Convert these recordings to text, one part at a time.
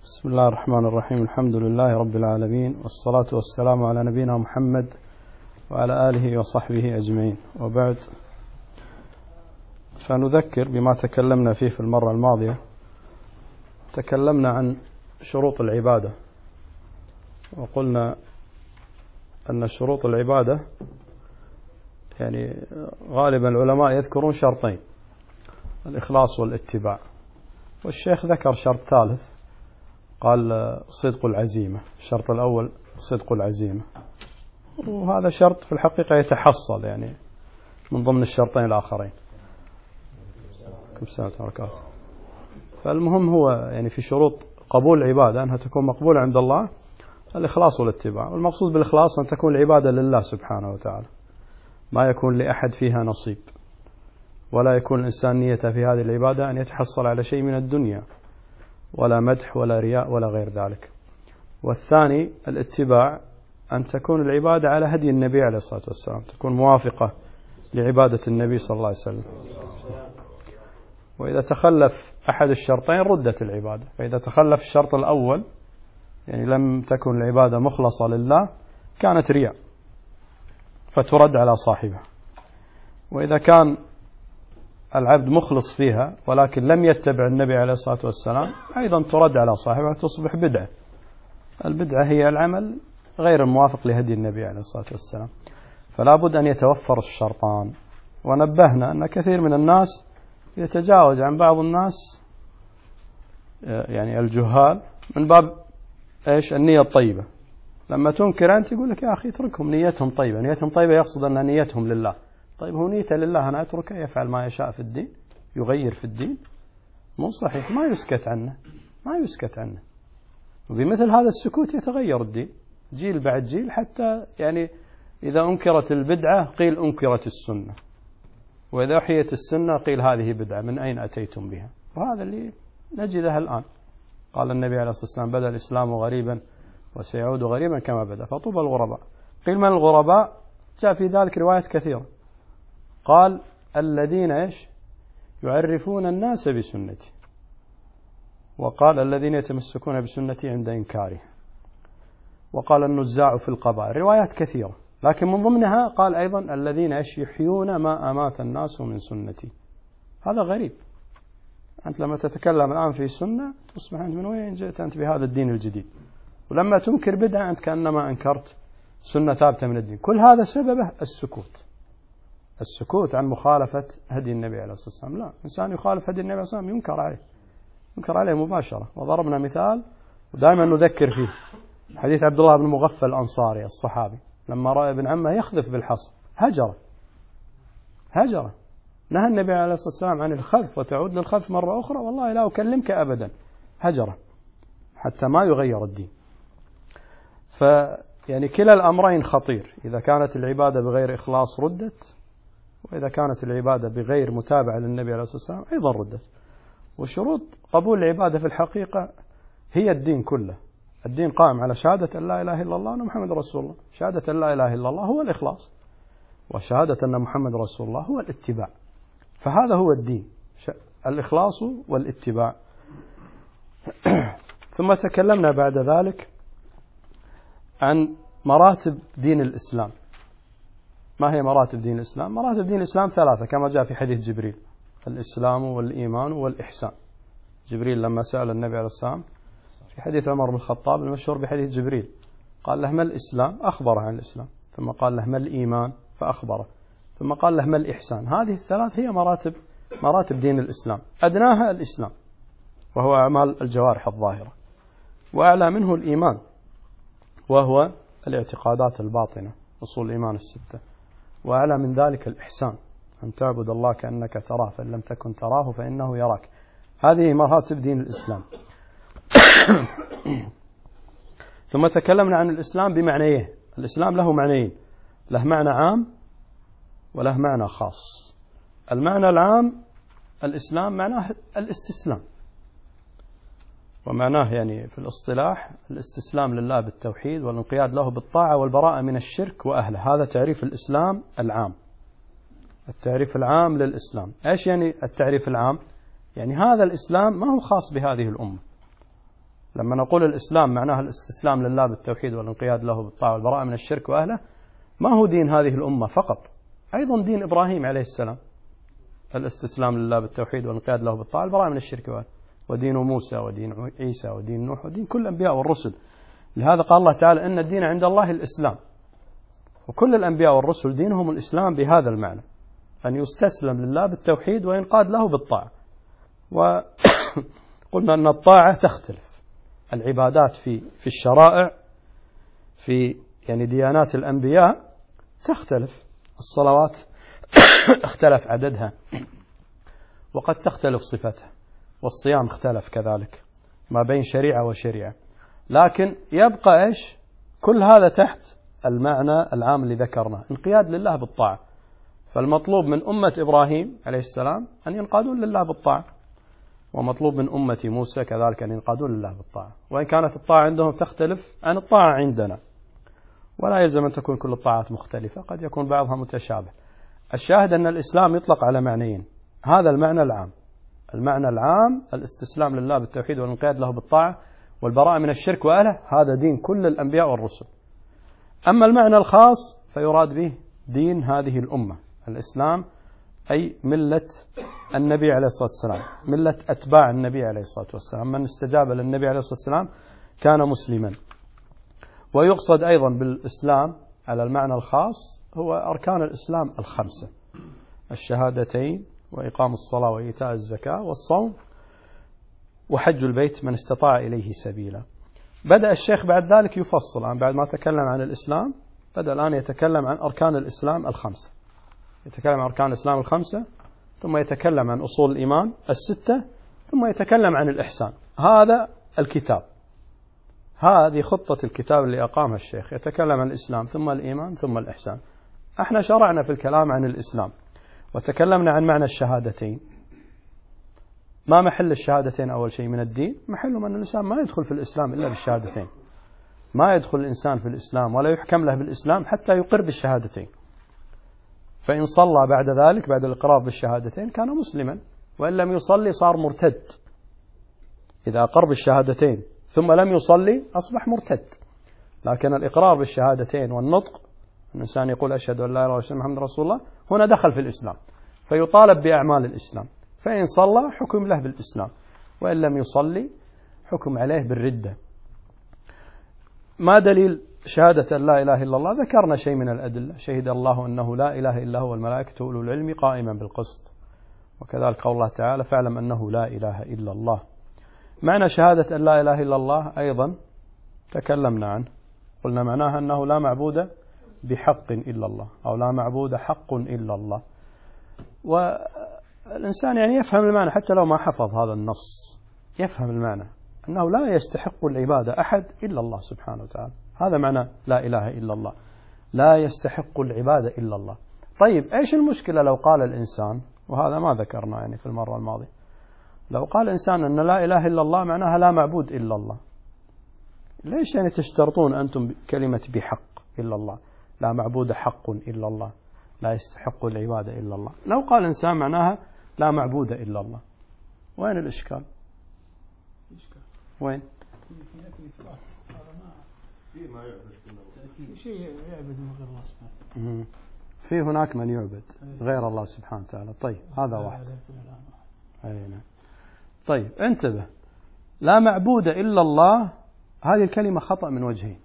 بسم الله الرحمن الرحيم. الحمد لله رب العالمين، والصلاة والسلام على نبينا محمد وعلى آله وصحبه أجمعين، وبعد، فنذكر بما تكلمنا فيه في المرة الماضية. تكلمنا عن شروط العبادة، وقلنا أن شروط العبادة يعني غالبا العلماء يذكرون شرطين: الإخلاص والاتباع. والشيخ ذكر شرط ثالث، قال صدق العزيمة. الشرط الأول صدق العزيمة، وهذا شرط في الحقيقة يتحصل يعني من ضمن الشرطين الآخرين. فالمهم هو يعني في شروط قبول العبادة أنها تكون مقبولة عند الله الإخلاص والاتباع. والمقصود بالإخلاص أن تكون العبادة لله سبحانه وتعالى، ما يكون لأحد فيها نصيب، ولا يكون الإنسان نيته في هذه العبادة أن يتحصل على شيء من الدنيا، ولا مدح ولا رياء ولا غير ذلك. والثاني الاتباع، أن تكون العبادة على هدي النبي عليه الصلاة والسلام، تكون موافقة لعبادة النبي صلى الله عليه وسلم. وإذا تخلف أحد الشرطين ردت العبادة. فإذا تخلف الشرط الأول يعني لم تكن العبادة مخلصة لله كانت رياء فترد على صاحبها. وإذا كان العبد مخلص فيها ولكن لم يتبع النبي عليه الصلاة والسلام أيضا ترد على صاحبها، تصبح بدعة. البدعة هي العمل غير الموافق لهدي النبي عليه الصلاة والسلام. فلا بد أن يتوفر الشرطان. ونبهنا أن كثير من الناس يتجاوز عن بعض الناس يعني الجهال من باب إيش؟ النية الطيبة. لما تنكر أنت يقول لك يا أخي اتركهم، نيتهم طيبة. نيتهم طيبة يقصد أن نيتهم لله. طيب هو نيته لله أنا أتركه يفعل ما يشاء في الدين، يغير في الدين؟ مو صحيح، ما يسكت عنه، ما يسكت عنه. وبمثل هذا السكوت يتغير الدين جيل بعد جيل، حتى يعني إذا أنكرت البدعة قيل أنكرت السنة، وإذا أحيت السنة قيل هذه بدعة، من أين أتيتم بها؟ وهذا اللي نجده الآن. قال النبي عليه الصلاة والسلام: بدأ الإسلام غريبا وسيعود غريبا كما بدأ، فطوبى الغرباء. قيل من الغرباء؟ جاء في ذلك روايات كثيرة. قال: الذين إيش؟ يعرفون الناس بسنتي. وقال: الذين يتمسكون بسنتي عند إنكاره. وقال: النزاع في القبائل. روايات كثيرة، لكن من ضمنها قال أيضا: الذين إيش؟ يحيون ما أمات الناس من سنتي. هذا غريب. أنت لما تتكلم الآن في سنة تصبح أنت من وين جئت أنت بهذا الدين الجديد؟ ولما تنكر بدعة أنت كأنما أنكرت سنة ثابتة من الدين. كل هذا سببه السكوت. السكوت عن مخالفة هدي النبي عليه الصلاة والسلام. لا، إنسان يخالف هدي النبي عليه الصلاة والسلام ينكر عليه مباشرة. وضربنا مثال ودائما نذكر فيه حديث عبد الله بن مغفل الأنصاري الصحابي، لما رأى ابن عمه يخذف بالحصى هجره. نهى النبي عليه الصلاة والسلام عن الخذف، وتعود للخذف مرة أخرى والله لا أكلمك أبدا. هجره حتى ما يغير الدين. فيعني كلا الأمرين خطير. إذا كانت العبادة بغير إخلاص ردت، وإذا كانت العبادة بغير متابعة للنبي عليه الصلاة والسلام أيضا ردت. وشروط قبول العبادة في الحقيقة هي الدين كله. الدين قائم على شهادة أن لا إله إلا الله وأن محمد رسول الله. شهادة أن لا إله إلا الله هو الإخلاص، وشهادة أن محمد رسول الله هو الاتباع. فهذا هو الدين، الإخلاص والاتباع. ثم تكلمنا بعد ذلك عن مراتب دين الإسلام. ما هي مراتب دين الإسلام؟ مراتب دين الإسلام ثلاثة كما جاء في حديث جبريل: الإسلام والإيمان والإحسان. جبريل لما سأل النبي عليه السلام في حديث عمر بن الخطاب المشهور بحديث جبريل، قال له: ما الإسلام؟ أخبره عن الإسلام. ثم قال له: ما الإيمان؟ فأخبره. ثم قال له: ما الإحسان؟ هذه الثلاث هي مراتب دين الإسلام. أدناها الإسلام وهو أعمال الجوارح الظاهرة، وأعلى منه الإيمان وهو الاعتقادات الباطنة، أصول الإيمان الستة. وأعلى من ذلك الإحسان، أن تعبد الله كأنك تراه فإن لم تكن تراه فإنه يراك. هذه مراتب دين الإسلام. ثم تكلمنا عن الإسلام بمعنيه. الإسلام له معنيين: له معنى عام وله معنى خاص. المعنى العام الإسلام معناه الاستسلام، ومعناه يعني في الاصطلاح الاستسلام لله بالتوحيد والانقياد له بالطاعة والبراءة من الشرك وأهله. هذا تعريف الإسلام العام. التعريف العام للإسلام. إيش يعني التعريف العام؟ يعني هذا الإسلام ما هو خاص بهذه الأمة، لما نقول الإسلام معناها الاستسلام لله بالتوحيد والانقياد له بالطاعة والبراءة من الشرك وأهله، ما هو دين هذه الأمة فقط، أيضا دين إبراهيم عليه السلام الاستسلام لله بالتوحيد والانقياد له بالطاعة والبراءة من الشرك وأهله، ودين موسى ودين عيسى ودين نوح ودين كل الأنبياء والرسل. لهذا قال الله تعالى إن الدين عند الله الإسلام، وكل الأنبياء والرسل دينهم الإسلام بهذا المعنى، أن يستسلم لله بالتوحيد وينقاد له بالطاعة. وقلنا أن الطاعة تختلف، العبادات في الشرائع في يعني ديانات الأنبياء تختلف، الصلوات اختلف عددها وقد تختلف صفتها، والصيام اختلف كذلك ما بين شريعة وشريعة، لكن يبقى إيش؟ كل هذا تحت المعنى العام اللي ذكرناه، انقياد لله بالطاعة. فالمطلوب من أمة إبراهيم عليه السلام أن ينقادون لله بالطاعة، ومطلوب من أمة موسى كذلك أن ينقادون لله بالطاعة، وإن كانت الطاعة عندهم تختلف عن الطاعة عندنا، ولا يلزم أن تكون كل الطاعات مختلفة، قد يكون بعضها متشابه. الشاهد أن الإسلام يطلق على معنيين، هذا المعنى العام، المعنى العام الاستسلام لله بالتوحيد والانقياد له بالطاعة والبراءة من الشرك وأهله، هذا دين كل الأنبياء والرسل. أما المعنى الخاص فيراد به دين هذه الأمة، الإسلام أي ملة النبي عليه الصلاة والسلام، ملة أتباع النبي عليه الصلاة والسلام، من استجاب للنبي عليه الصلاة والسلام كان مسلما. ويقصد أيضا بالإسلام على المعنى الخاص هو أركان الإسلام الخمسة، الشهادتين وإقام الصلاة وإيتاء الزكاة والصوم وحج البيت من استطاع إليه سبيلا. بدأ الشيخ بعد ذلك يفصل، بعد ما تكلم عن الإسلام بدأ الآن يتكلم عن أركان الإسلام الخمسة، يتكلم عن أركان الإسلام الخمسة، ثم يتكلم عن أصول الإيمان الستة، ثم يتكلم عن الإحسان. هذا الكتاب، هذه خطة الكتاب اللي أقامها الشيخ، يتكلم عن الإسلام ثم الإيمان ثم الإحسان. احنا شرعنا في الكلام عن الإسلام وتكلمنا عن معنى الشهادتين. ما محل الشهادتين أول شيء من الدين؟ محلهم أن الإنسان ما يدخل في الإسلام إلا بالشهادتين، ما يدخل الإنسان في الإسلام ولا يحكم له بالإسلام حتى يقر بالشهادتين، فإن صلى بعد ذلك بعد الإقرار بالشهادتين كان مسلما، وإن لم يصلي صار مرتد. إذا أقر بالشهادتين ثم لم يصلي أصبح مرتد. لكن الإقرار بالشهادتين والنطق، الإنسان يقول أشهد أن لا إله إلا الله محمد رسول الله، هنا دخل في الإسلام، فيطالب بأعمال الإسلام، فإن صلى حكم له بالإسلام، وإن لم يصلي حكم عليه بالردة. ما دليل شهادة أن لا إله إلا الله؟ ذكرنا شيء من الأدلة، شهد الله أنه لا إله إلا هو والملائكة أولو العلم قائما بالقسط، وكذلك قول الله تعالى فاعلم أنه لا إله إلا الله. معنى شهادة أن لا إله إلا الله أيضا تكلمنا عنه، قلنا معناها أنه لا معبود بحق إلا الله، أو لا معبود حق إلا الله. والإنسان يعني يفهم المعنى حتى لو ما حفظ هذا النص، يفهم المعنى أنه لا يستحق العبادة أحد إلا الله سبحانه وتعالى، هذا معنى لا إله إلا الله، لا يستحق العبادة إلا الله. طيب إيش المشكلة لو قال الإنسان، وهذا ما ذكرنا يعني في المرة الماضية، لو قال الإنسان أن لا إله إلا الله معناها لا معبود إلا الله، ليش يعني تشترطون أنتم كلمة بحق إلا الله، لا معبود حق إلا الله، لا يستحق العبادة إلا الله؟ لو قال الإنسان معناها لا معبود إلا الله، وين الإشكال؟ وين؟ في هناك من يعبد غير الله سبحانه وتعالى. طيب هذا واحد. نعم. طيب انتبه، لا معبود إلا الله هذه الكلمة خطأ من وجهين.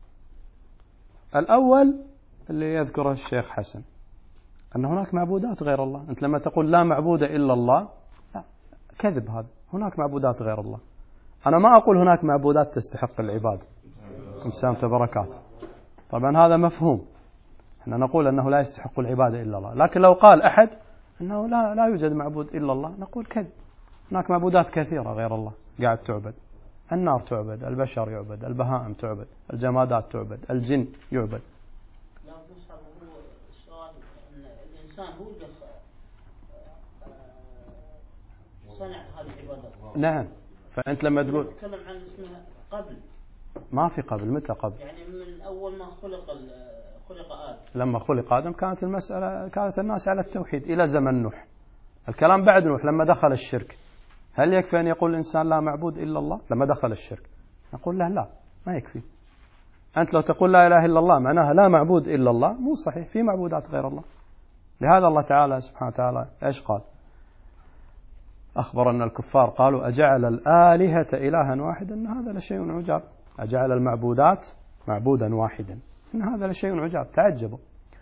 الأول اللي يذكره الشيخ حسن أن هناك معبودات غير الله، أنت لما تقول لا معبود إلا الله لا، كذب هذا، هناك معبودات غير الله. أنا ما أقول هناك معبودات تستحق العبادة، سلامة بركات، طبعا هذا مفهوم، احنا نقول أنه لا يستحق العبادة إلا الله. لكن لو قال أحد أنه لا يوجد معبود إلا الله، نقول كذب، هناك معبودات كثيرة غير الله قاعد تعبد، النار تعبد، البشر يعبد، البهائم تعبد، الجمادات تعبد، الجن يعبد. لا بص، هو السؤال أن الإنسان هو اللي صنع هذه العبادة. نعم، فأنت لما تقول تتكلم عن اسمها قبل، ما في قبل، متى قبل؟ يعني من أول ما خلق آدم. لما خلق آدم كانت المسألة، كانت الناس على التوحيد إلى زمن نوح. الكلام بعد نوح لما دخل الشرك، هل يكفي أن يقول الإنسان لا معبود إلا الله لما دخل الشرك؟ نقول له لا، ما يكفي. أنت لو تقول لا إله إلا الله معناها لا معبود إلا الله، مو صحيح، في معبودات غير الله. لهذا الله تعالى سبحانه وتعالى إيش قال؟ أخبر أن الكفار قالوا أجعل الآلهة إلها واحدا إن هذا لشيء عجاب. أجعل المعبودات معبودا واحدا إن هذا لشيء عجاب، تعجبوا.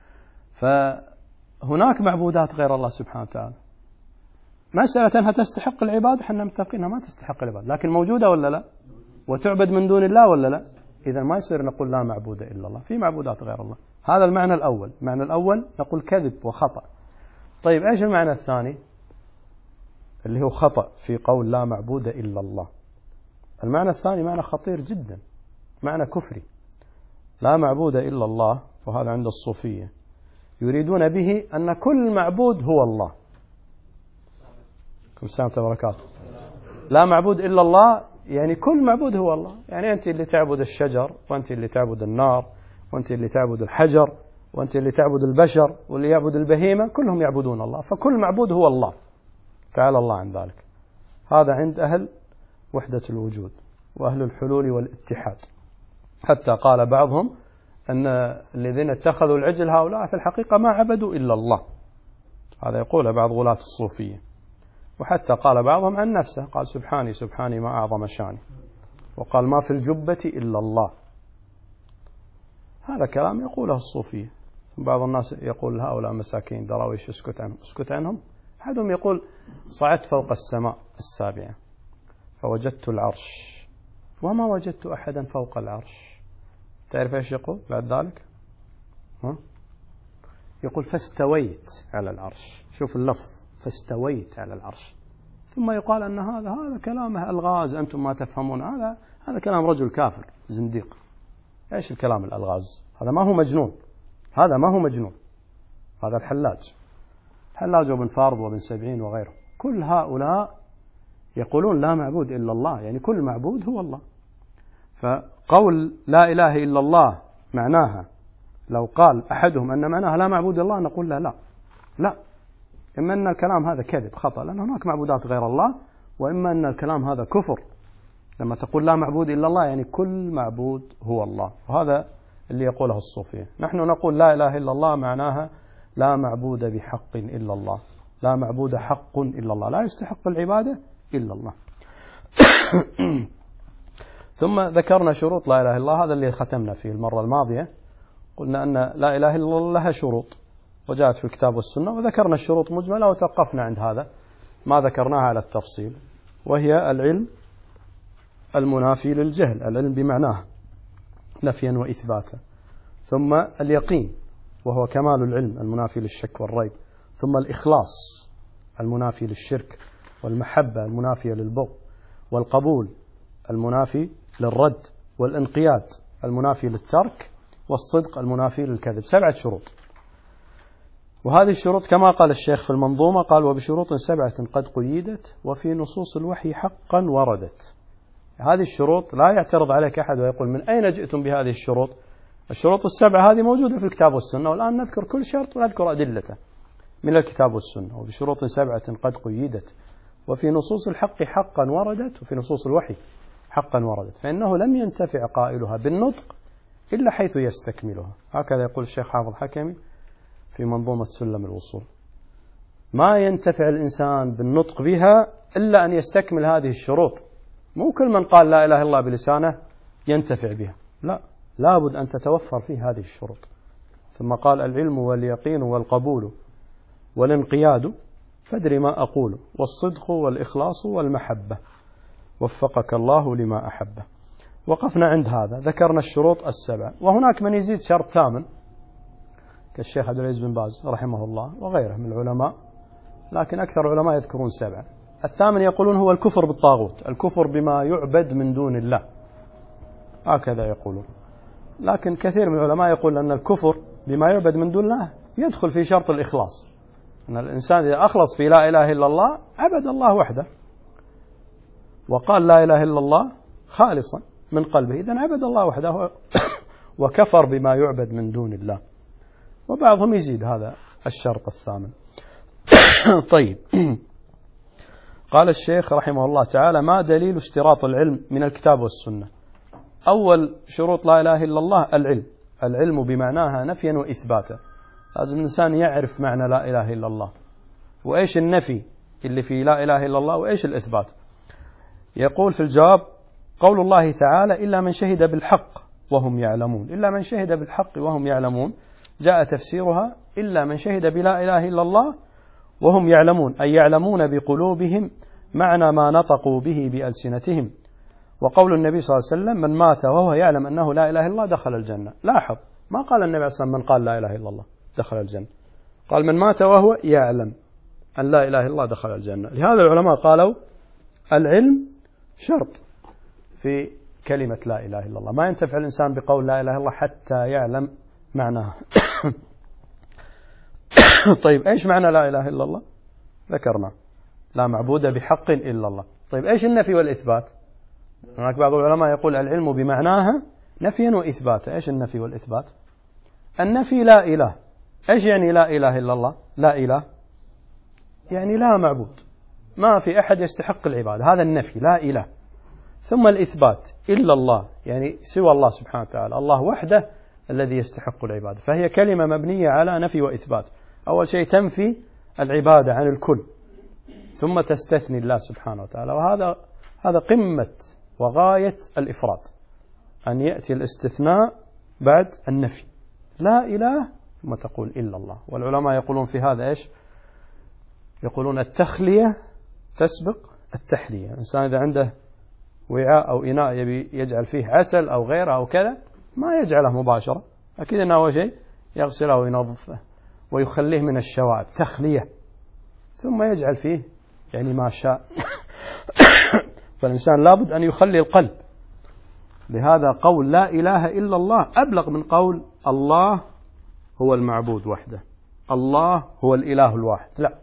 فهناك معبودات غير الله سبحانه وتعالى، مسألة أنها تستحق العبادة احنا متفقين ما تستحق العبادة، لكن موجودة ولا لا؟ وتعبد من دون الله ولا لا؟ إذا ما يصير نقول لا معبود إلا الله، في معبودات غير الله. هذا المعنى الأول. المعنى الأول نقول كذب وخطأ. طيب إيش المعنى الثاني اللي هو خطأ في قول لا معبود إلا الله؟ المعنى الثاني معنى خطير جدا، معنى كفري. لا معبود إلا الله، وهذا عند الصوفية يريدون به أن كل معبود هو الله. السلام وبركاته. لا معبود إلا الله يعني كل معبود هو الله، يعني أنت اللي تعبد الشجر، وأنت اللي تعبد النار، وأنت اللي تعبد الحجر، وأنت اللي تعبد البشر، واللي يعبد البهيمة، كلهم يعبدون الله، فكل معبود هو الله. تعالى الله عن ذلك. هذا عند أهل وحدة الوجود وأهل الحلول والاتحاد. حتى قال بعضهم أن الذين اتخذوا العجل هؤلاء في الحقيقة ما عبدوا إلا الله. هذا يقول بعض غلاة الصوفية. وحتى قال بعضهم عن نفسه، قال سبحاني سبحاني ما أعظم شاني، وقال ما في الجبة إلا الله. هذا كلام يقوله الصوفية. بعض الناس يقول هؤلاء مساكين دراويش اسكت عنهم. اسكت عنهم. أحدهم يقول صعدت فوق السماء السابعة فوجدت العرش وما وجدت أحدا فوق العرش. تعرف إيش يقول بعد ذلك؟ يقول فاستويت على العرش. شوف اللفظ، فاستويت على العرش. ثم يقال أن هذا كلامه ألغاز، أنتم ما تفهمون. هذا كلام رجل كافر زنديق. إيش الكلام الألغاز؟ هذا ما هو مجنون، هذا ما هو مجنون، هذا الحلاج وابن فارض وابن سبعين وغيره، كل هؤلاء يقولون لا معبود إلا الله، يعني كل معبود هو الله. فقول لا إله إلا الله معناها لو قال أحدهم أن معناها لا معبود إلا الله نقول له لا، إما أن الكلام هذا كذب خطأ لأن هناك معبودات غير الله، وإما أن الكلام هذا كفر. لما تقول لا معبود إلا الله يعني كل معبود هو الله، وهذا اللي يقوله الصوفية. نحن نقول لا إله إلا الله معناها لا معبود بحق إلا الله، لا معبود حق إلا الله، لا يستحق العبادة إلا الله. ثم ذكرنا شروط لا إله إلا الله، هذا اللي ختمنا فيه المرة الماضية. قلنا أن لا إله إلا الله لها شروط وجاءت في الكتاب والسنة، وذكرنا الشروط مجملة وتوقفنا عند هذا، ما ذكرناها على التفصيل، وهي العلم المنافي للجهل، العلم بمعناه نفيا وإثباتا، ثم اليقين وهو كمال العلم المنافي للشك والريب، ثم الإخلاص المنافي للشرك، والمحبة المنافية للبغض، والقبول المنافي للرد، والانقياد المنافي للترك، والصدق المنافي للكذب. 7 شروط. وهذه الشروط كما قال الشيخ في المنظومة قال وبشروط 7 قد قيدت وفي نصوص الوحي حقا وردت. هذه الشروط لا يعترض عليك أحد ويقول من أين جئتم بهذه الشروط؟ الشروط 7 هذه موجودة في الكتاب والسنة، والآن نذكر كل شرط ونذكر أدلته من الكتاب والسنة. وبشروط 7 قد قيدت وفي نصوص الحق حقا وردت، وفي نصوص الوحي حقا وردت، فإنه لم ينتفع قائلها بالنطق إلا حيث يستكملها. هكذا يقول الشيخ حافظ حكمي في منظومة سلم الوصول. ما ينتفع الإنسان بالنطق بها إلا أن يستكمل هذه الشروط. مو كل من قال لا إله إلا الله بلسانه ينتفع بها، لا، لابد أن تتوفر فيه هذه الشروط. ثم قال العلم واليقين والقبول والانقياد فادري ما أقول، والصدق والإخلاص والمحبة، وفقك الله لما أحبه. وقفنا عند هذا، ذكرنا الشروط 7، وهناك من يزيد شرط 8 كالشيخ عبد العزيز بن باز رحمه الله وغيره من العلماء، لكن أكثر العلماء يذكرون 7. الثامن يقولون هو الكفر بالطاغوت، الكفر بما يعبد من دون الله، هكذا يقولون. لكن كثير من العلماء يقول أن الكفر بما يعبد من دون الله يدخل في شرط الإخلاص، أن الإنسان إذا أخلص في لا إله إلا الله عبد الله وحده وقال لا إله إلا الله خالصا من قلبه، إذن عبد الله وحده وكفر بما يعبد من دون الله. وبعضهم يزيد هذا الشرط 8. طيب، قال الشيخ رحمه الله تعالى: ما دليل اشتراط العلم من الكتاب والسنة؟ أول شروط لا إله إلا الله العلم بمعناها نفيا وإثباتا. لازم الإنسان يعرف معنى لا إله إلا الله، وإيش النفي اللي في لا إله إلا الله، وإيش الإثبات. يقول في الجواب: قول الله تعالى: إلا من شهد بالحق وهم يعلمون. إلا من شهد بالحق وهم يعلمون جاء تفسيرها: إلا من شهد بلا إله إلا الله وهم يعلمون، أي يعلمون بقلوبهم معنى ما نطقوا به بألسنتهم. وقول النبي صلى الله عليه وسلم: من مات وهو يعلم أنه لا إله إلا الله دخل الجنة. لاحظ، ما قال النبي عليه الصلاة والسلام من قال لا إله إلا الله دخل الجنة، قال من مات وهو يعلم أن لا إله إلا الله دخل الجنة. لهذا العلماء قالوا العلم شرط في كلمة لا إله إلا الله، ما ينتفع الإنسان بقول لا إله إلا الله حتى يعلم معناها. طيب إيش معنى لا إله إلا الله؟ ذكرنا: لا معبود بحق إلا الله. طيب إيش النفي والإثبات؟ هناك بعض العلماء يقول العلم بمعناها نفيا وإثباتا. إيش النفي والإثبات؟ النفي لا إله. إيش يعني لا إله إلا الله؟ لا إله يعني لا معبود، ما في أحد يستحق العبادة، هذا النفي لا إله. ثم الإثبات إلا الله، يعني سوى الله سبحانه وتعالى، الله وحده الذي يستحق العبادة. فهي كلمة مبنية على نفي وإثبات. أول شيء تنفي العبادة عن الكل، ثم تستثني الله سبحانه وتعالى، وهذا قمة وغاية الإفراد، أن يأتي الاستثناء بعد النفي. لا إله ثم تقول إلا الله. والعلماء يقولون في هذا إيش؟ يقولون التخلية تسبق التحلية. الإنسان إذا عنده وعاء أو إناء يبي يجعل فيه عسل أو غيره أو كذا، ما يجعله مباشرة، أكيد أنه أول شيء يغسله وينظفه ويخليه من الشوائب، تخلية، ثم يجعل فيه يعني ما شاء. فالإنسان لابد أن يخلي القلب. لهذا قول لا إله إلا الله أبلغ من قول الله هو المعبود وحده، الله هو الإله الواحد. لا،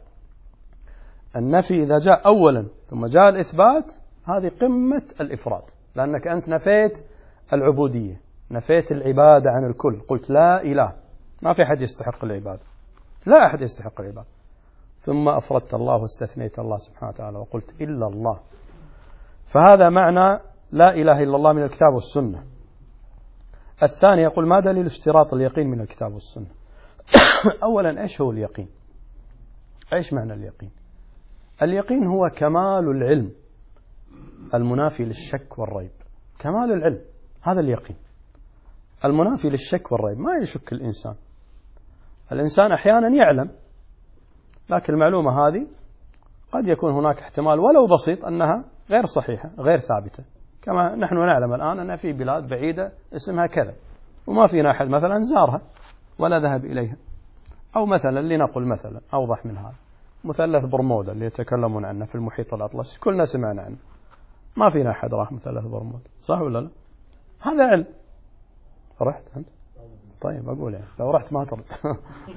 النفي إذا جاء أولا ثم جاء الإثبات هذه قمة الإفراد، لأنك أنت نفيت العبودية، نفيت العبادة عن الكل، قلت لا إله، ما في أحد يستحق العبادة، لا أحد يستحق العبادة، ثم أفردت الله واستثنيت الله سبحانه وتعالى وقلت إلا الله. فهذا معنى لا إله إلا الله من الكتاب والسنة. الثاني يقول: ما دليل اشتراط اليقين من الكتاب والسنة؟ أولا إيش هو اليقين؟ إيش معنى اليقين؟ اليقين هو كمال العلم المنافي للشك والريب. كمال العلم هذا اليقين المنافي للشك والريب، ما يشك الإنسان. الإنسان أحيانا يعلم، لكن المعلومة هذه قد يكون هناك احتمال ولو بسيط أنها غير صحيحة غير ثابتة، كما نحن نعلم الآن أن في بلاد بعيدة اسمها كذا وما فينا أحد مثلا زارها ولا ذهب إليها. أو مثلا لنقل مثلا أوضح من هذا، مثلث برمودا اللي يتكلمون عنه في المحيط الأطلسي، كلنا سمعنا عنه، ما فينا أحد راح مثلث برمودا، صح ولا لا؟ هذا علم. رحت أنت؟ طيب أقول يعني لو رحت ما ترد.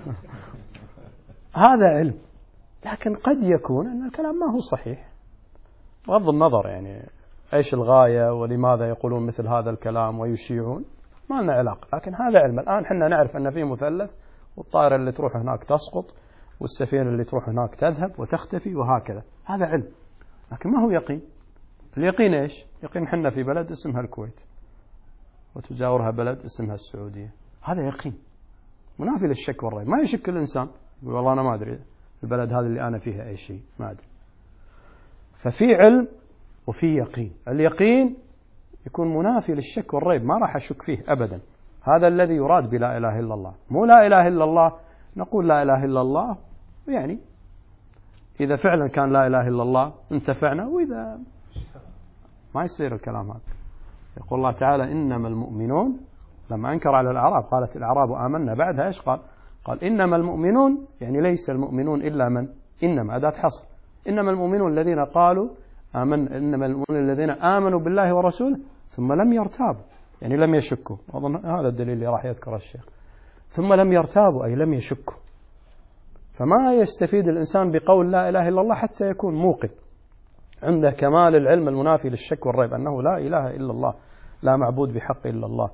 هذا علم، لكن قد يكون أن الكلام ما هو صحيح بغض النظر يعني إيش الغاية ولماذا يقولون مثل هذا الكلام ويشيعون، ما لنا علاقة، لكن هذا علم. الآن حنا نعرف أن في مثلث، والطائرة اللي تروح هناك تسقط، والسفينة اللي تروح هناك تذهب وتختفي وهكذا، هذا علم، لكن ما هو يقين. اليقين إيش؟ يقين حنا في بلد اسمها الكويت وتجاورها بلد اسمها السعودية، هذا يقين منافي للشك والريب، ما يشك الإنسان يقول والله أنا ما أدري البلد هذه اللي أنا فيها أي شيء، ما أدري. ففي علم وفي يقين. اليقين يكون منافي للشك والريب، ما راح أشك فيه أبدا. هذا الذي يراد بلا إله إلا الله، مو لا إله إلا الله نقول لا إله إلا الله يعني إذا فعلا كان لا إله إلا الله انتفعنا، وإذا ما يصير الكلام هذا. يقول الله تعالى: إنما المؤمنون، لما أنكر على الأعراب قالت الأعراب آمنا، بعدها إيش قال؟ قال إنما المؤمنون، يعني ليس المؤمنون إلا من، إنما أداة حصر، إنما المؤمنون الذين قالوا آمن، إنما المؤمنون الذين آمنوا بالله ورسوله ثم لم يرتابوا، يعني لم يشكوا. أظن هذا الدليل اللي راح يذكره الشيخ، ثم لم يرتابوا أي لم يشكوا. فما يستفيد الإنسان بقول لا إله إلا الله حتى يكون موقن عنده كمال العلم المنافي للشك والريب أنه لا إله إلا الله، لا معبود بحق إلا الله.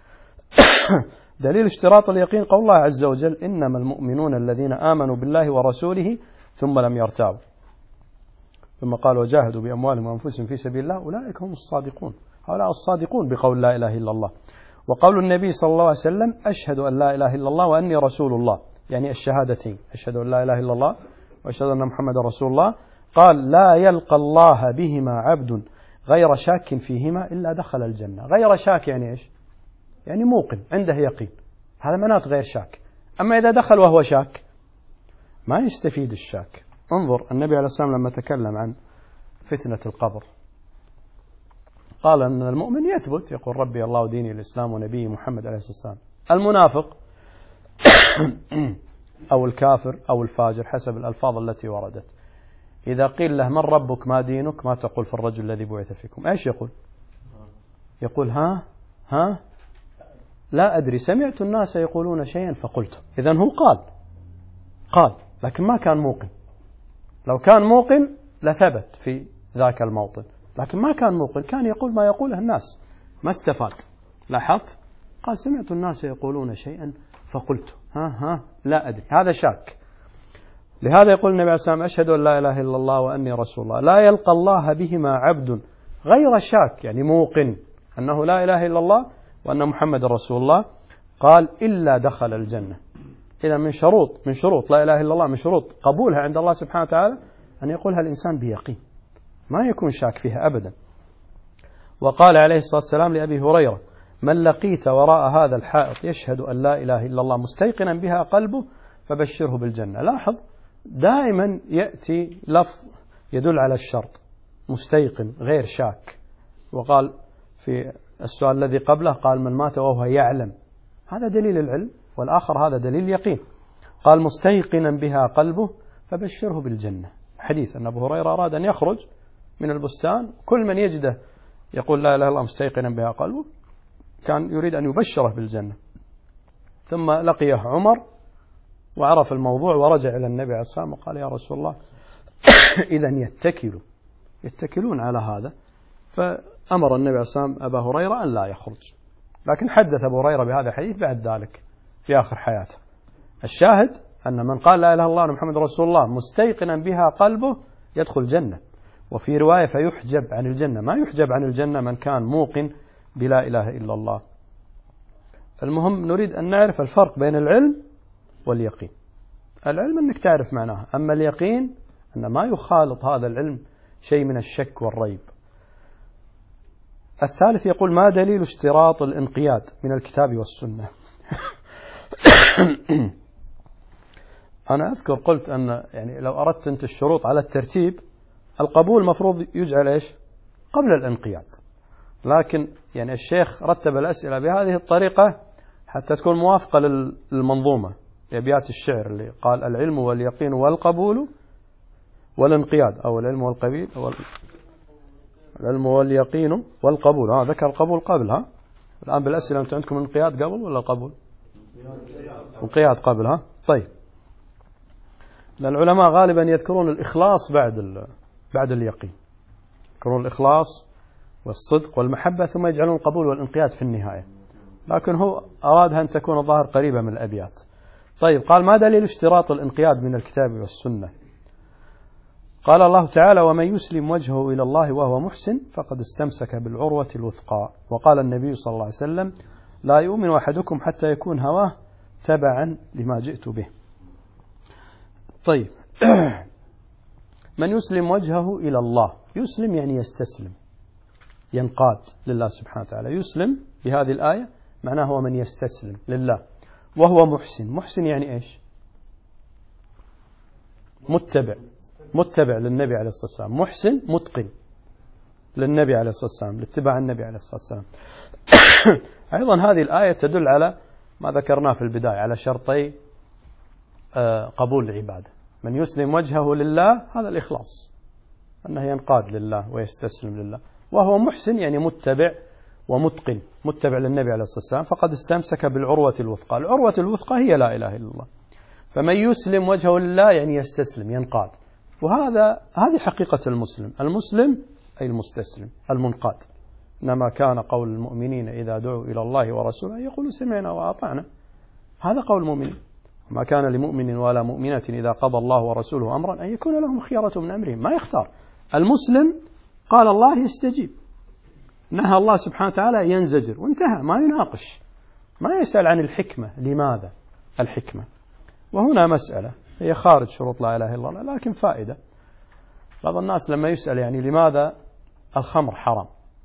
دليل اشتراط اليقين قول الله عز وجل: إنما المؤمنون الذين آمنوا بالله ورسوله ثم لم يرتابوا. ثم قال وجاهدوا بأموالهم وأنفسهم في سبيل الله أولئك هم الصادقون، هؤلاء الصادقون بقول لا إله إلا الله. وقول النبي صلى الله عليه وسلم أشهد أن لا إله إلا الله وأني رسول الله، يعني الشهادتين، أشهد أن لا إله إلا الله وأشهد أن محمد رسول الله. قال لا يلقى الله بهما عبد غير شاك فيهما إلا دخل الجنة. غير شاك يعني إيش؟ يعني موقن، عنده يقين، هذا مناط غير شاك. أما إذا دخل وهو شاك ما يستفيد الشاك. انظر النبي عليه الصلاة والسلام لما تكلم عن فتنة القبر قال أن المؤمن يثبت، يقول ربي الله وديني الإسلام ونبي محمد عليه الصلاة والسلام. المنافق أو الكافر أو الفاجر حسب الألفاظ التي وردت، إذا قيل له من ربك ما دينك ما تقول في الرجل الذي بعث فيكم، إيش يقول؟ يقول ها لا أدري، سمعت الناس يقولون شيئا فقلت. إذن هو قال لكن ما كان موقن. لو كان موقن لثبت في ذاك الموطن، لكن ما كان موقن، كان يقول ما يقوله الناس، ما استفاد. لاحظت؟ قال سمعت الناس يقولون شيئا فقلت لا أدري، هذا شاك. لهذا يقول النبي عليه الصلاة والسلام أشهد أن لا إله إلا الله وأني رسول الله. لا يلقى الله بهما عبد غير شاك، يعني موقن أنه لا إله إلا الله وأن محمد رسول الله. قال إلا دخل الجنة. إذا من شروط لا إله إلا الله، من شروط قبولها عند الله سبحانه وتعالى أن يقولها الإنسان بيقين، ما يكون شاك فيها أبدا. وقال عليه الصلاة والسلام لأبي هريرة من لقيت وراء هذا الحائط يشهد أن لا إله إلا الله مستيقنا بها قلبه فبشره بالجنة. لاحظ دائما يأتي لفظ يدل على الشرط، مستيقن غير شاك. وقال في السؤال الذي قبله قال من مات وهو يعلم، هذا دليل العلم، والآخر هذا دليل اليقين. قال مستيقنا بها قلبه فبشره بالجنة. حديث أن أبو هريرة أراد أن يخرج من البستان، كل من يجده يقول لا إله إلا الله مستيقنا بها قلبه كان يريد أن يبشره بالجنة. ثم لقيه عمر وعرف الموضوع ورجع إلى النبي عليه الصلاة والسلام وقال يا رسول الله إذن يتكلون على هذا. فأمر النبي عليه الصلاة والسلام أبا هريرة أن لا يخرج، لكن حدث أبو هريرة بهذا الحديث بعد ذلك في آخر حياته. الشاهد أن من قال لا إله إلا الله محمد رسول الله مستيقنا بها قلبه يدخل الجنة. وفي رواية فيحجب عن الجنة، ما يحجب عن الجنة من كان موقن بلا إله إلا الله. المهم نريد أن نعرف الفرق بين العلم واليقين. العلم أنك تعرف معناها، أما اليقين أن ما يخالط هذا العلم شيء من الشك والريب. الثالث يقول ما دليل اشتراط الانقياد من الكتاب والسنة؟ أنا أذكر قلت أن يعني لو أردت أنت الشروط على الترتيب القبول مفروض يجعل إيش؟ قبل الانقياد، لكن يعني الشيخ رتب الأسئلة بهذه الطريقة حتى تكون موافقة للمنظومة لأبيات الشعر اللي قال العلم واليقين والقبول والانقياد، أو العلم والقبيل العلم واليقين والقبول. ذكر القبول قبل. الآن بالأسئلة أنتم عندكم الانقياد قبل ولا قبول؟ انقياد قبل. طيب، لأن العلماء غالبا يذكرون الإخلاص بعد اليقين، يذكرون الإخلاص والصدق والمحبة ثم يجعلون القبول والانقياد في النهاية، لكن هو أرادها أن تكون الظاهر قريبة من الأبيات. طيب، قال ما دليل اشتراط الانقياد من الكتاب والسنة؟ قال الله تعالى ومن يسلم وجهه إلى الله وهو محسن فقد استمسك بالعروة الوثقى. وقال النبي صلى الله عليه وسلم لا يؤمن أحدكم حتى يكون هواه تبعا لما جئت به. طيب، من يسلم وجهه إلى الله، يسلم يعني يستسلم، ينقاد لله سبحانه وتعالى. يسلم بهذه الآية معناه هو من يستسلم لله. وهو محسن يعني إيش؟ متبع للنبي عليه الصلاة والسلام. محسن متقن للنبي عليه الصلاة والسلام، لاتباع النبي عليه الصلاة والسلام. أيضا هذه الآية تدل على ما ذكرناه في البداية، على شرطي قبول العبادة. من يسلم وجهه لله هذا الإخلاص، أنه ينقاد لله ويستسلم لله. وهو محسن يعني متبع ومتقن، متبع للنبي عليه الصلاة والسلام. فقد استمسك بالعروة الوثقى. العروة الوثقى هي لا إله إلا الله. فمن يسلم وجهه لله يعني يستسلم، ينقاد. هذه حقيقة المسلم أي المستسلم المنقاد. إنما كان قول المؤمنين إذا دعوا إلى الله ورسوله يقولوا سمعنا وأطعنا، هذا قول المؤمنين. ما كان لمؤمن ولا مؤمنة إذا قضى الله ورسوله أمرا أن يكون لهم خيرة من أمرهم، ما يختار، المسلم قال الله يستجيب، نهى الله سبحانه وتعالى ينزجر، وانتهى، ما يناقش، ما يسأل عن الحكمة، لماذا الحكمة. وهنا مسألة هي خارج شروط لا إله إلا الله، لكن فائدة. بعض الناس لما يسأل يعني لماذا الخمر حرام،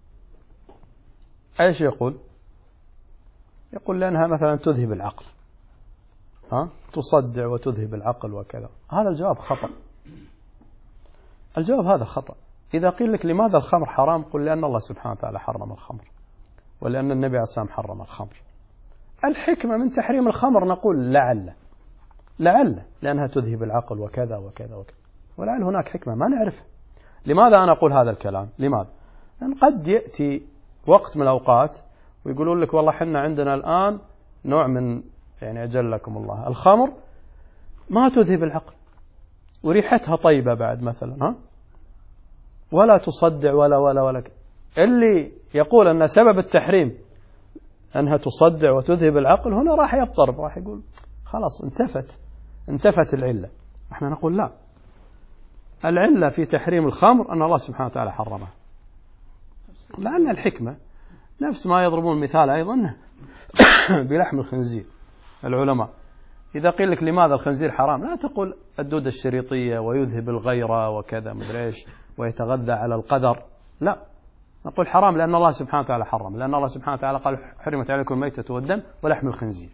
ايش يقول؟ يقول لأنها مثلا تذهب العقل، تصدع وتذهب العقل وكذا. هذا الجواب خطأ، الجواب هذا خطأ. إذا قيل لك لماذا الخمر حرام، قل لأن الله سبحانه وتعالى حرم الخمر، ولأن النبي عليه الصلاة والسلام حرم الخمر. الحكمة من تحريم الخمر نقول لعل لأنها تذهب العقل وكذا وكذا وكذا، ولعل هناك حكمة ما نعرفها. لماذا أنا أقول هذا الكلام؟ لماذا؟ لأن قد يأتي وقت من الأوقات ويقولون لك والله حنا عندنا الآن نوع من يعني أجلكم الله الخمر ما تذهب العقل وريحتها طيبة بعد مثلا، ولا تصدع ولا اللي يقول أن سبب التحريم أنها تصدع وتذهب العقل هنا راح يضطرب، راح يقول خلاص انتفت العلة. احنا نقول لا، العلة في تحريم الخمر أن الله سبحانه وتعالى حرمه، لأن الحكمة نفس ما يضربون مثال أيضا بلحم الخنزير. العلماء إذا قيل لك لماذا الخنزير حرام، لا تقول الدودة الشريطية ويذهب الغيرة وكذا مدري ايش ويتغذى على القدر، لا، نقول حرام لأن الله سبحانه وتعالى حرم، لأن الله سبحانه وتعالى قال حرمت عليكم الميتة والدم ولحم الخنزير.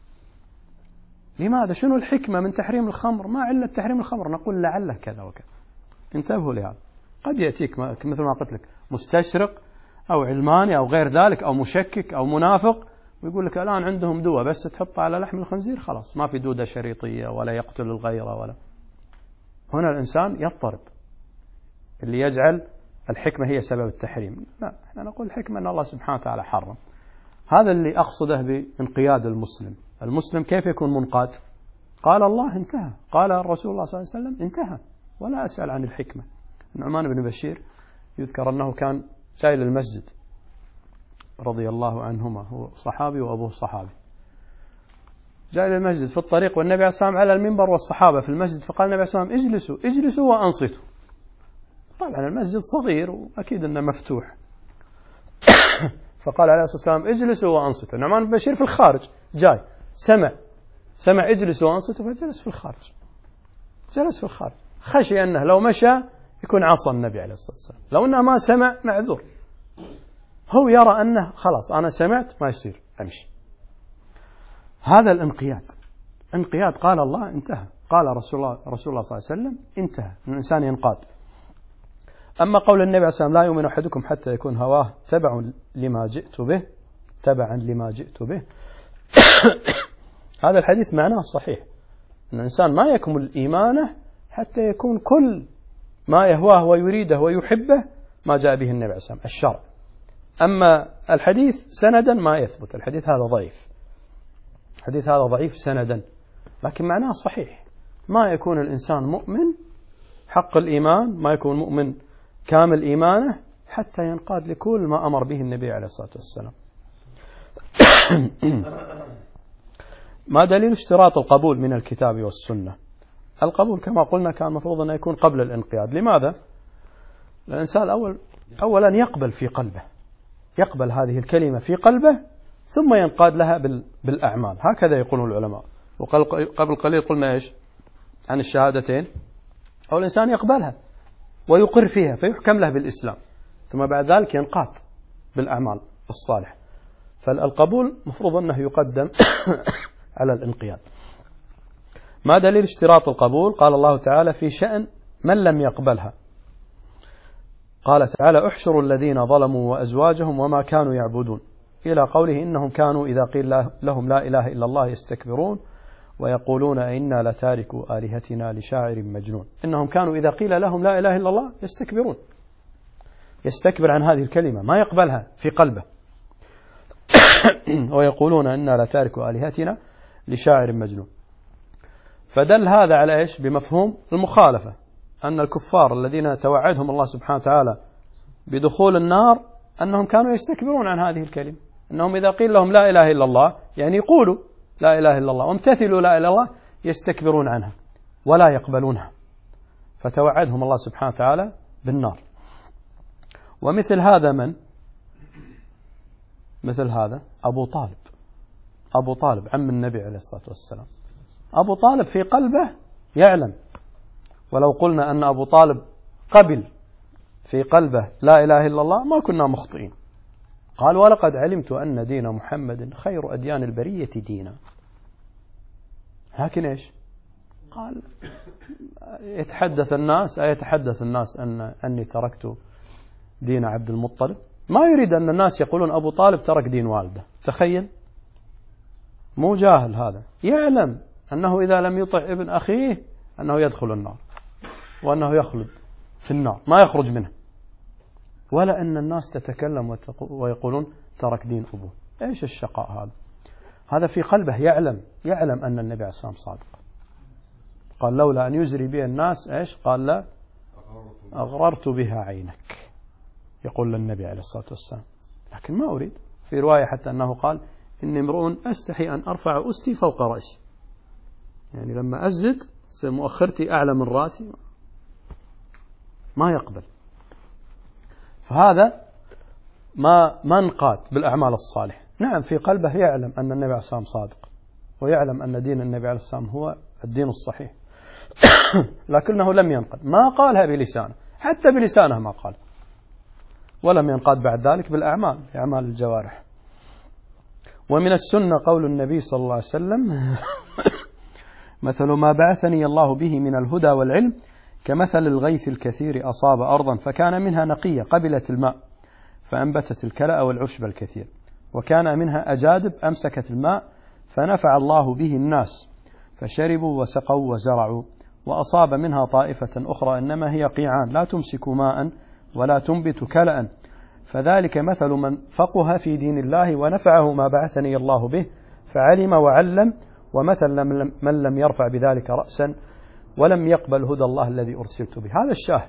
لماذا؟ شنو الحكمة من تحريم الخمر؟ ما علة تحريم الخمر؟ نقول لعله كذا وكذا. انتبهوا لهذا. قد يأتيك مثل ما قلت لك مستشرق أو علماني أو غير ذلك أو مشكك أو منافق ويقول لك الآن عندهم دواء بس تحطها على لحم الخنزير خلاص ما في دودة شريطية ولا يقتل الغيرة ولا. هنا الإنسان يضطرب، اللي يجعل الحكمة هي سبب التحريم. لا، احنا نقول الحكمة أن الله سبحانه وتعالى حرم. هذا اللي أقصده بانقياد المسلم. المسلم كيف يكون منقاد؟ قال الله انتهى، قال الرسول الله صلى الله عليه وسلم انتهى، ولا أسأل عن الحكمة. النعمان بن بشير يذكر أنه كان جاي للمسجد رضي الله عنهما، هو صحابي وأبوه صحابي، جاء إلى المسجد في الطريق والنبي عليه الصلاة والسلام على المنبر والصحابة في المسجد، فقال النبي عليه الصلاة والسلام اجلسوا وأنصتوا. طبعا المسجد صغير وأكيد أنه مفتوح فقال عليه الصلاة والسلام اجلسوا وأنصتوا. النعمان بن بشير في الخارج جاي سمع اجلسوا وأنصتوا فجلس في الخارج، جلس في الخارج، خشي أنه لو مشى يكون عصى النبي عليه الصلاة والسلام، لو أنه ما سمع معذور. هو يرى أنه خلاص أنا سمعت ما يصير أمشي. هذا الانقياد، انقياد قال الله انتهى، قال رسول الله صلى الله عليه وسلم انتهى، الإنسان ينقاد. أما قول النبي عليه الصلاة والسلام لا يؤمن أحدكم حتى يكون هواه تبعا لما جئت به هذا الحديث معناه صحيح، أن الإنسان ما يكمل إيمانه حتى يكون كل ما يهواه ويريده ويحبه ما جاء به النبي عليه الصلاة والسلام الشرع. أما الحديث سندا ما يثبت، الحديث هذا ضعيف، الحديث هذا ضعيف سندا، لكن معناه صحيح. ما يكون الإنسان مؤمن حق الإيمان، ما يكون مؤمن كامل إيمانه حتى ينقاد لكل ما أمر به النبي عليه الصلاة والسلام. ما دليل اشتراط القبول من الكتاب والسنة؟ القبول كما قلنا كان مفروض أن يكون قبل الانقياد. لماذا؟ الإنسان أولا يقبل في قلبه، يقبل هذه الكلمة في قلبه ثم ينقاد لها بالأعمال، هكذا يقولون العلماء. وقبل قليل قلنا إيش عن الشهادتين؟ أو الإنسان يقبلها ويقر فيها فيحكم له بالإسلام، ثم بعد ذلك ينقاد بالأعمال الصالحة. فالقبول مفروض أنه يقدم على الانقياد. ما دليل اشتراط القبول؟ قال الله تعالى في شأن من لم يقبلها، قال تعالى احشروا الذين ظلموا وأزواجهم وما كانوا يعبدون، إلى قوله إنهم كانوا إذا قيل لهم لا إله إلا الله يستكبرون ويقولون إنا لتاركوا آلهتنا لشاعر مجنون. إنهم كانوا إذا قيل لهم لا إله إلا الله يستكبرون، يستكبر عن هذه الكلمة ما يقبلها في قلبه ويقولون إنا لتاركوا آلهتنا لشاعر مجنون. فدل هذا على إيش؟ بمفهوم المخالفة، أن الكفار الذين توعدهم الله سبحانه وتعالى بدخول النار أنهم كانوا يستكبرون عن هذه الكلمة، أنهم إذا قيل لهم لا إله إلا الله يعني يقولوا لا إله إلا الله وامتثلوا لا إله إلا الله يستكبرون عنها ولا يقبلونها. فتوعدهم الله سبحانه وتعالى بالنار. ومثل هذا من؟ مثل هذا أبو طالب عم النبي عليه الصلاة والسلام. أبو طالب في قلبه يعلم، ولو قلنا أن أبو طالب قبل في قلبه لا إله إلا الله ما كنا مخطئين. قال ولقد علمت أن دين محمد خير أديان البرية دينا. لكن إيش قال؟ يتحدث الناس أني تركت دين عبد المطلب. ما يريد أن الناس يقولون أبو طالب ترك دين والده. تخيل، مو جاهل هذا، يعلم أنه إذا لم يطع ابن أخيه أنه يدخل النار وأنه يخلد في النار ما يخرج منه. ولا أن الناس تتكلم ويقولون ترك دين أبوه. إيش الشقاء هذا؟ هذا في قلبه يعلم أن النبي عليه الصلاة والسلام صادق. قال لولا أن يزري به الناس إيش قال؟ لا أغررت بها عينك، يقول للنبي عليه الصلاة والسلام. لكن ما أريد. في رواية حتى أنه قال إني امرؤ أستحي أن أرفع أستي فوق رأسي، يعني لما أسجد مؤخرتي أعلى من رأسي، ما يقبل. فهذا ما انقاد بالأعمال الصالحة. نعم في قلبه يعلم أن النبي عليه الصلاة والسلام صادق، ويعلم أن دين النبي عليه الصلاة والسلام هو الدين الصحيح، لكنه لم ينقد، ما قالها بلسانه، حتى بلسانه ما قال. ولم ينقاد بعد ذلك بالأعمال، أعمال الجوارح. ومن السنة قول النبي صلى الله عليه وسلم مثل ما بعثني الله به من الهدى والعلم كمثل الغيث الكثير أصاب أرضا فكان منها نقية قبلت الماء فأنبتت الكلأ والعشب الكثير، وكان منها أجادب أمسكت الماء فنفع الله به الناس فشربوا وسقوا وزرعوا، وأصاب منها طائفة أخرى إنما هي قيعان لا تمسك ماء ولا تنبت كلأ، فذلك مثل من فقه في دين الله ونفعه ما بعثني الله به فعلم وعلم، ومثل من لم يرفع بذلك رأسا ولم يقبل هدى الله الذي أرسلت به. هذا الشاهد.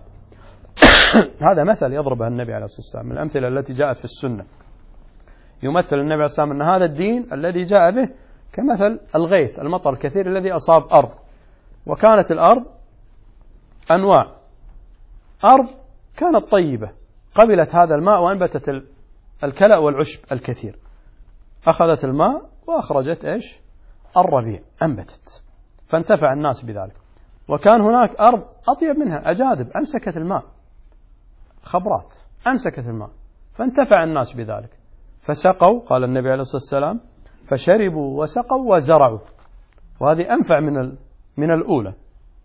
هذا مثل يضربه النبي عليه الصلاة والسلام من الأمثلة التي جاءت في السنة. يمثل النبي عليه الصلاة والسلام أن هذا الدين الذي جاء به كمثل الغيث المطر الكثير الذي أصاب أرض، وكانت الأرض أنواع، أرض كانت طيبة قبلت هذا الماء وأنبتت الكلأ والعشب الكثير، أخذت الماء وأخرجت إيش؟ الربيع، أنبتت فانتفع الناس بذلك. وكان هناك أرض أطيب منها أجادب أمسكت الماء، خبرات أمسكت الماء فانتفع الناس بذلك، فسقوا قال النبي عليه الصلاة والسلام فشربوا وسقوا وزرعوا، وهذه أنفع من الأولى.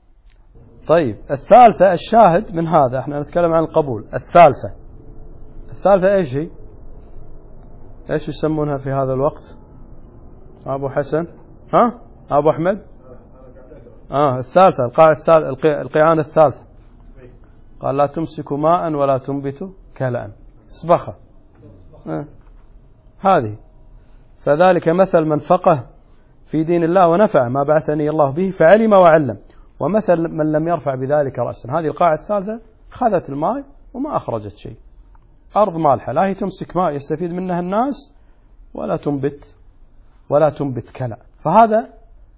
طيب الثالثة الشاهد من هذا، احنا نتكلم عن القبول. الثالثة ايش هي؟ ايش يسمونها في هذا الوقت؟ أبو حسن؟ ها؟ أبو أحمد؟ الثالثة القيعان الثالثة قال لا تمسك ماء ولا تنبت كلأ، سبخة. هذه فذلك مثل من فقه في دين الله ونفع ما بعثني الله به فعلم وعلم، ومثل من لم يرفع بذلك رأسا. هذه القاعدة الثالثة خذت الماء وما أخرجت شيء، أرض مالحة لا هي تمسك ماء يستفيد منها الناس ولا تنبت كلأ، فهذا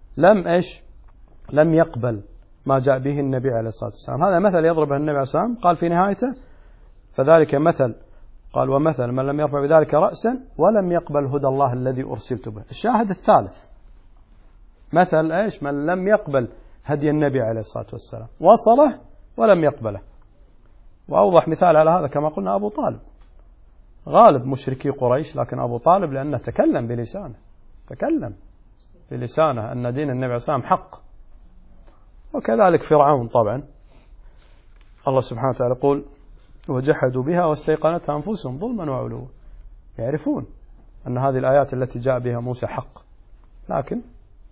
لم يقبل ما جاء به النبي عليه الصلاة والسلام. هذا مثل يضربه النبي عليه الصلاة والسلام، قال في نهايته فذلك مثل، قال ومثل من لم يرفع بذلك رأسا ولم يقبل هدى الله الذي أرسلت به. الشاهد الثالث مثل ايش؟ من لم يقبل هدي النبي عليه الصلاة والسلام، وصله ولم يقبله. وأوضح مثال على هذا كما قلنا أبو طالب، غالب مشركي قريش، لكن أبو طالب لأنه تكلم بلسانه أن دين النبي عليه الصلاة والسلام حق. وكذلك فرعون طبعا، الله سبحانه وتعالى يقول وجحدوا بها واستيقنتها أنفسهم ظلما وعلوا، يعرفون أن هذه الآيات التي جاء بها موسى حق، لكن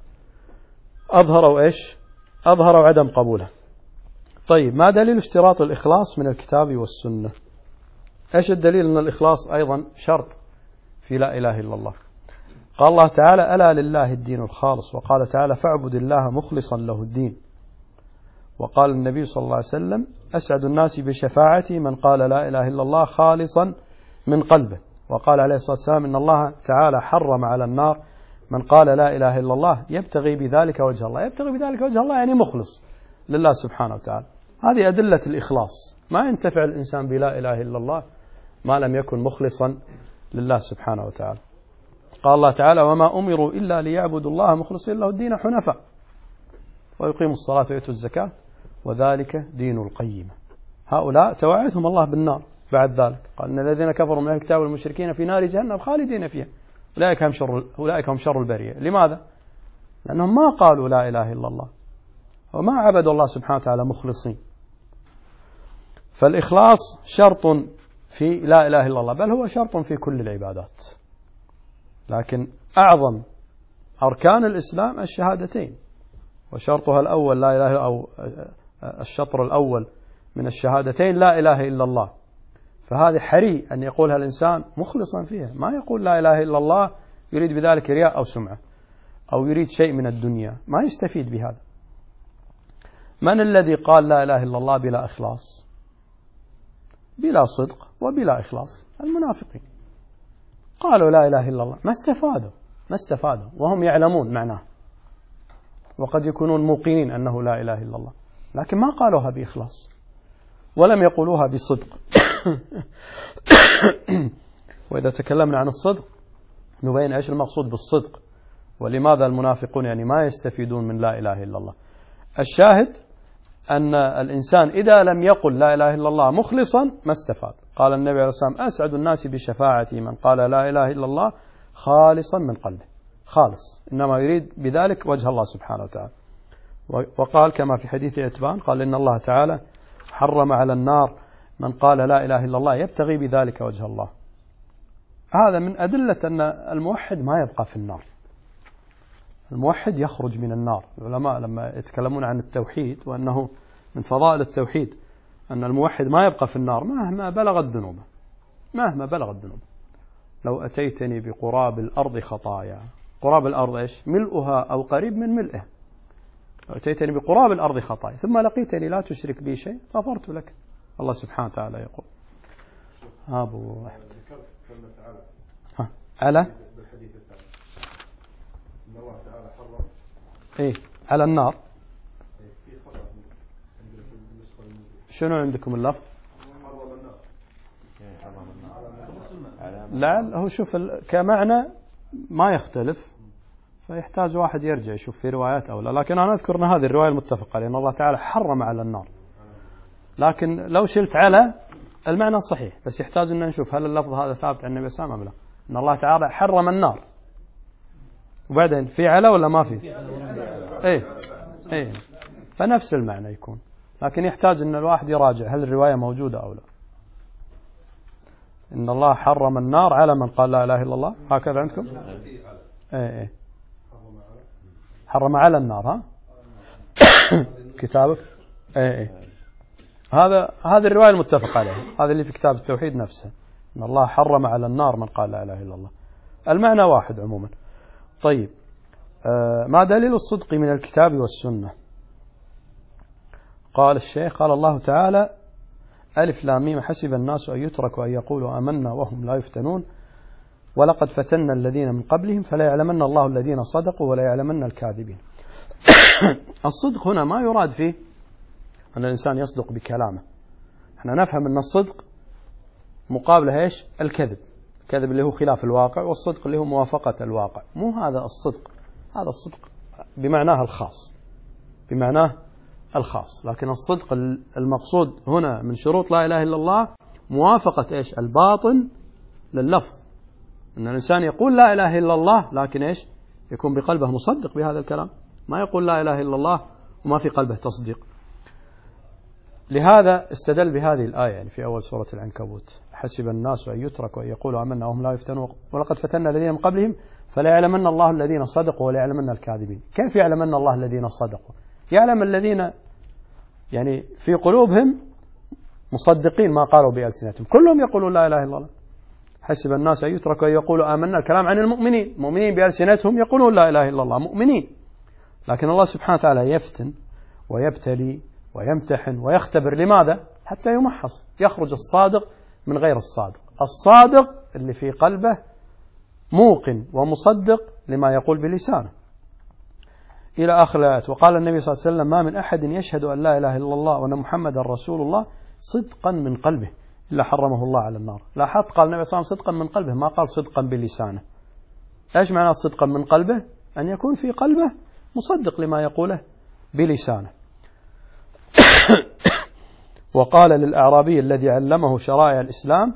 أظهروا عدم قبوله. طيب ما دليل اشتراط الإخلاص من الكتاب والسنة؟ إيش الدليل أن الإخلاص أيضا شرط في لا إله إلا الله؟ قال الله تعالى ألا لله الدين الخالص، وقال تعالى فاعبد الله مخلصا له الدين، وقال النبي صلى الله عليه وسلم أسعد الناس بشفاعتي من قال لا إله إلا الله خالصا من قلبه، وقال عليه الصلاة والسلام إن الله تعالى حرم على النار من قال لا إله إلا الله يبتغي بذلك وجه الله. يبتغي بذلك وجه الله يعني مخلص لله سبحانه وتعالى. هذه أدلة الإخلاص. ما ينتفع الإنسان بلا إله إلا الله ما لم يكن مخلصا لله سبحانه وتعالى. قال الله تعالى: وما أمروا إلا ليعبدوا الله مخلصين له الدين حنفاء ويقيموا الصلاة ويؤتوا الزكاة وذلك دين القيمة. هؤلاء توعدهم الله بالنار بعد ذلك، قال: إن الذين كفروا من الكتاب والمشركين في نار جهنم خالدين فيها أولئك هم شر البرية. لماذا؟ لأنهم ما قالوا لا إله إلا الله وما عبدوا الله سبحانه وتعالى مخلصين. فالإخلاص شرط في لا إله إلا الله، بل هو شرط في كل العبادات. لكن أعظم أركان الإسلام الشهادتين، وشرطها الأول لا إله، أو الشطر الأول من الشهادتين لا إله إلا الله. فهذه حري أن يقولها الإنسان مخلصا فيها، ما يقول لا إله إلا الله يريد بذلك رياء أو سمعة أو يريد شيء من الدنيا، ما يستفيد بهذا. من الذي قال لا إله إلا الله بلا إخلاص، بلا صدق وبلا إخلاص؟ المنافقين. قالوا لا إله إلا الله، ما استفادوا وهم يعلمون معناه، وقد يكونون موقنين أنه لا إله إلا الله، لكن ما قالوها بإخلاص ولم يقولوها بصدق. وإذا تكلمنا عن الصدق نبين إيش المقصود بالصدق، ولماذا المنافقون يعني ما يستفيدون من لا إله إلا الله. الشاهد أن الإنسان إذا لم يقل لا إله إلا الله مخلصا ما استفاد. قال النبي عليه الصلاة والسلام: أسعد الناس بشفاعتي من قال لا إله إلا الله خالصا من قلبه، خالص إنما يريد بذلك وجه الله سبحانه وتعالى. وقال كما في حديث عتبان قال: إن الله تعالى حرم على النار من قال لا إله إلا الله يبتغي بذلك وجه الله. هذا من أدلة أن الموحد ما يبقى في النار، الموحد يخرج من النار. العلماء لما يتكلمون عن التوحيد وأنه من فضائل التوحيد أن الموحد ما يبقى في النار مهما بلغت ذنوبه، مهما بلغت ذنوبه. لو أتيتني بقراب الأرض خطايا، قراب الأرض إيش؟ ملؤها أو قريب من ملئه. لو أتيتني بقراب الأرض خطايا ثم لقيتني لا تشرك بي شيء غفرت لك. الله سبحانه وتعالى يقول. أبو أحمد على إيه على النار. شنو عندكم اللفظ؟ لا هو شوف كمعنى ما يختلف، فيحتاج واحد يرجع يشوف في روايات أو لا، لكن أنا أذكر أن هذه الرواية المتفقة، لأن الله تعالى حرم على النار. لكن لو شلت على المعنى صحيح، بس يحتاج أن نشوف هل اللفظ هذا ثابت عن النبي صلى الله عليه وسلم أم لا. أن الله تعالى حرم النار، وبعدين في على ولا ما في؟ إيه فنفس المعنى يكون، لكن يحتاج أن الواحد يراجع هل الرواية موجودة أو لا. إن الله حرم النار على من قال لا إله إلا الله، هكذا عندكم؟ إيه حرم على النار، ها كتابك؟ إيه هذه الرواية المتفق عليها، هذا اللي في كتاب التوحيد نفسه، إن الله حرم على النار من قال لا إله إلا الله. المعنى واحد عموما. طيب ما دليل الصدق من الكتاب والسنة؟ قال الشيخ: قال الله تعالى: ألف لام ميم حسب الناس أن يتركوا أن يقولوا آمنا وهم لا يفتنون ولقد فتنا الذين من قبلهم فلا يعلمن الله الذين صدقوا ولا يعلمن الكاذبين. الصدق هنا ما يراد فيه أن الإنسان يصدق بكلامه. احنا نفهم أن الصدق مقابله ايش؟ الكذب اللي هو خلاف الواقع، والصدق اللي هو موافقة الواقع. مو هذا الصدق، هذا الصدق بمعناه الخاص، لكن الصدق المقصود هنا من شروط لا إله إلا الله موافقة ايش؟ الباطن لللفظ. أن الإنسان يقول لا إله إلا الله لكن ايش؟ يكون بقلبه مصدق بهذا الكلام، ما يقول لا إله إلا الله وما في قلبه تصديق. لهذا استدل بهذه الآية يعني في أول سورة العنكبوت: حسب الناس أن يتركوا أن يقولوا آمنا وهم لا يفتنون ولقد فتنا الذين من قبلهم فلا يعلمن الله الذين صدقوا ولا يعلمن الكاذبين. كيف يعلمن الله الذين صدقوا؟ يعلم الذين يعني في قلوبهم مصدقين ما قالوا بألسنتهم، كلهم يقولون لا إله إلا الله. حسب الناس أن يتركوا أن يقولوا آمنا، الكلام عن المؤمنين بألسنتهم يقولون لا إله إلا الله، مؤمنين. لكن الله سبحانه وتعالى يفتن ويبتلي ويمتحن ويختبر. لماذا؟ حتى يمحص، يخرج الصادق من غير الصادق. الصادق اللي في قلبه موقن ومصدق لما يقول بلسانه. إلى آخر الآيات. وقال النبي صلى الله عليه وسلم: ما من أحد يشهد أن لا إله إلا الله وأن محمدا رسول الله صدقا من قلبه إلا حرمه الله على النار. لاحظت قال النبي صلى الله عليه وسلم صدقا من قلبه، ما قال صدقا بلسانه. إيش معنى صدقا من قلبه؟ أن يكون في قلبه مصدق لما يقوله بلسانه. وقال للأعرابي الذي علمه شرائع الإسلام،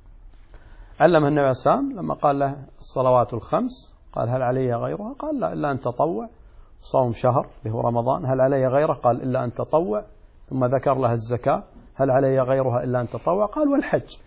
علمه النبي صلى الله عليه وسلم لما قال له الصلوات الخمس، قال: هل علي غيرها؟ قال: لا، إلا أن تطوع. صوم شهر اللي هو رمضان: هل علي غيره؟ قال: إلا أن تطوع. ثم ذكر له الزكاة: هل علي غيرها إلا أن تطوع؟ قال: والحج.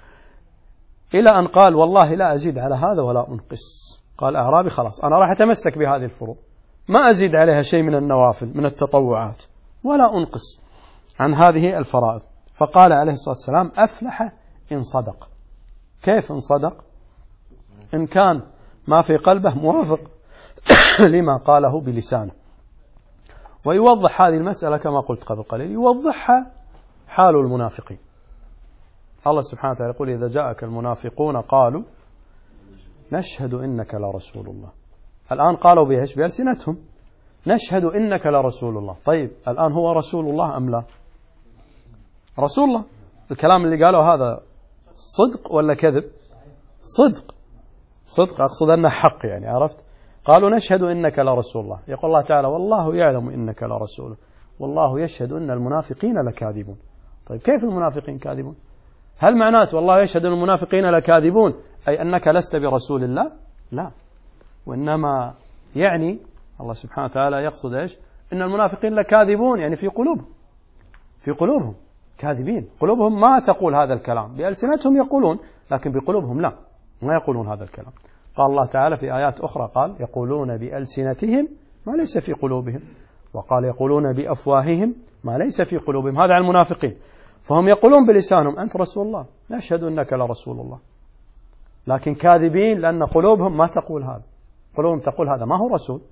إلى أن قال: والله لا أزيد على هذا ولا أنقص. قال أعرابي: خلاص أنا راح أتمسك بهذه الفروض، ما أزيد عليها شيء من النوافل من التطوعات ولا أنقص عن هذه الفرائض. فقال عليه الصلاة والسلام: أفلح إن صدق. كيف إن صدق؟ إن كان ما في قلبه موافق لما قاله بلسانه. ويوضح هذه المسألة كما قلت قبل قليل، يوضحها حال المنافقين. الله سبحانه وتعالى يقول: إذا جاءك المنافقون قالوا نشهد إنك لرسول الله. الآن قالوا بإيش؟ بألسنتهم نشهد إنك لرسول الله. طيب الآن هو رسول الله أم لا؟ رسول الله. الكلام اللي قالوا هذا صدق ولا كذب؟ صدق. صدق، أقصد أنه حق، يعني عرفت؟ قالوا نشهد إنك لرسول الله. يقول الله تعالى: والله يعلم إنك لرسوله والله يشهد أن المنافقين لكاذبون. طيب كيف المنافقين كاذبون؟ هل معناته والله يشهد أن المنافقين لكاذبون أي أنك لست برسول الله؟ لا، وإنما يعني الله سبحانه وتعالى يقصد إيش؟ إن المنافقين لكاذبون، يعني في قلوبهم كاذبين، قلوبهم ما تقول هذا الكلام، بألسنتهم يقولون لكن بقلوبهم لا، ما يقولون هذا الكلام. قال الله تعالى في آيات أخرى قال: يقولون بألسنتهم ما ليس في قلوبهم، وقال: يقولون بأفواههم ما ليس في قلوبهم. هذا عن المنافقين، فهم يقولون بلسانهم أنت رسول الله، نشهد أنك لرسول الله، لكن كاذبين لأن قلوبهم ما تقول هذا، قلوبهم تقول هذا ما هو رسول.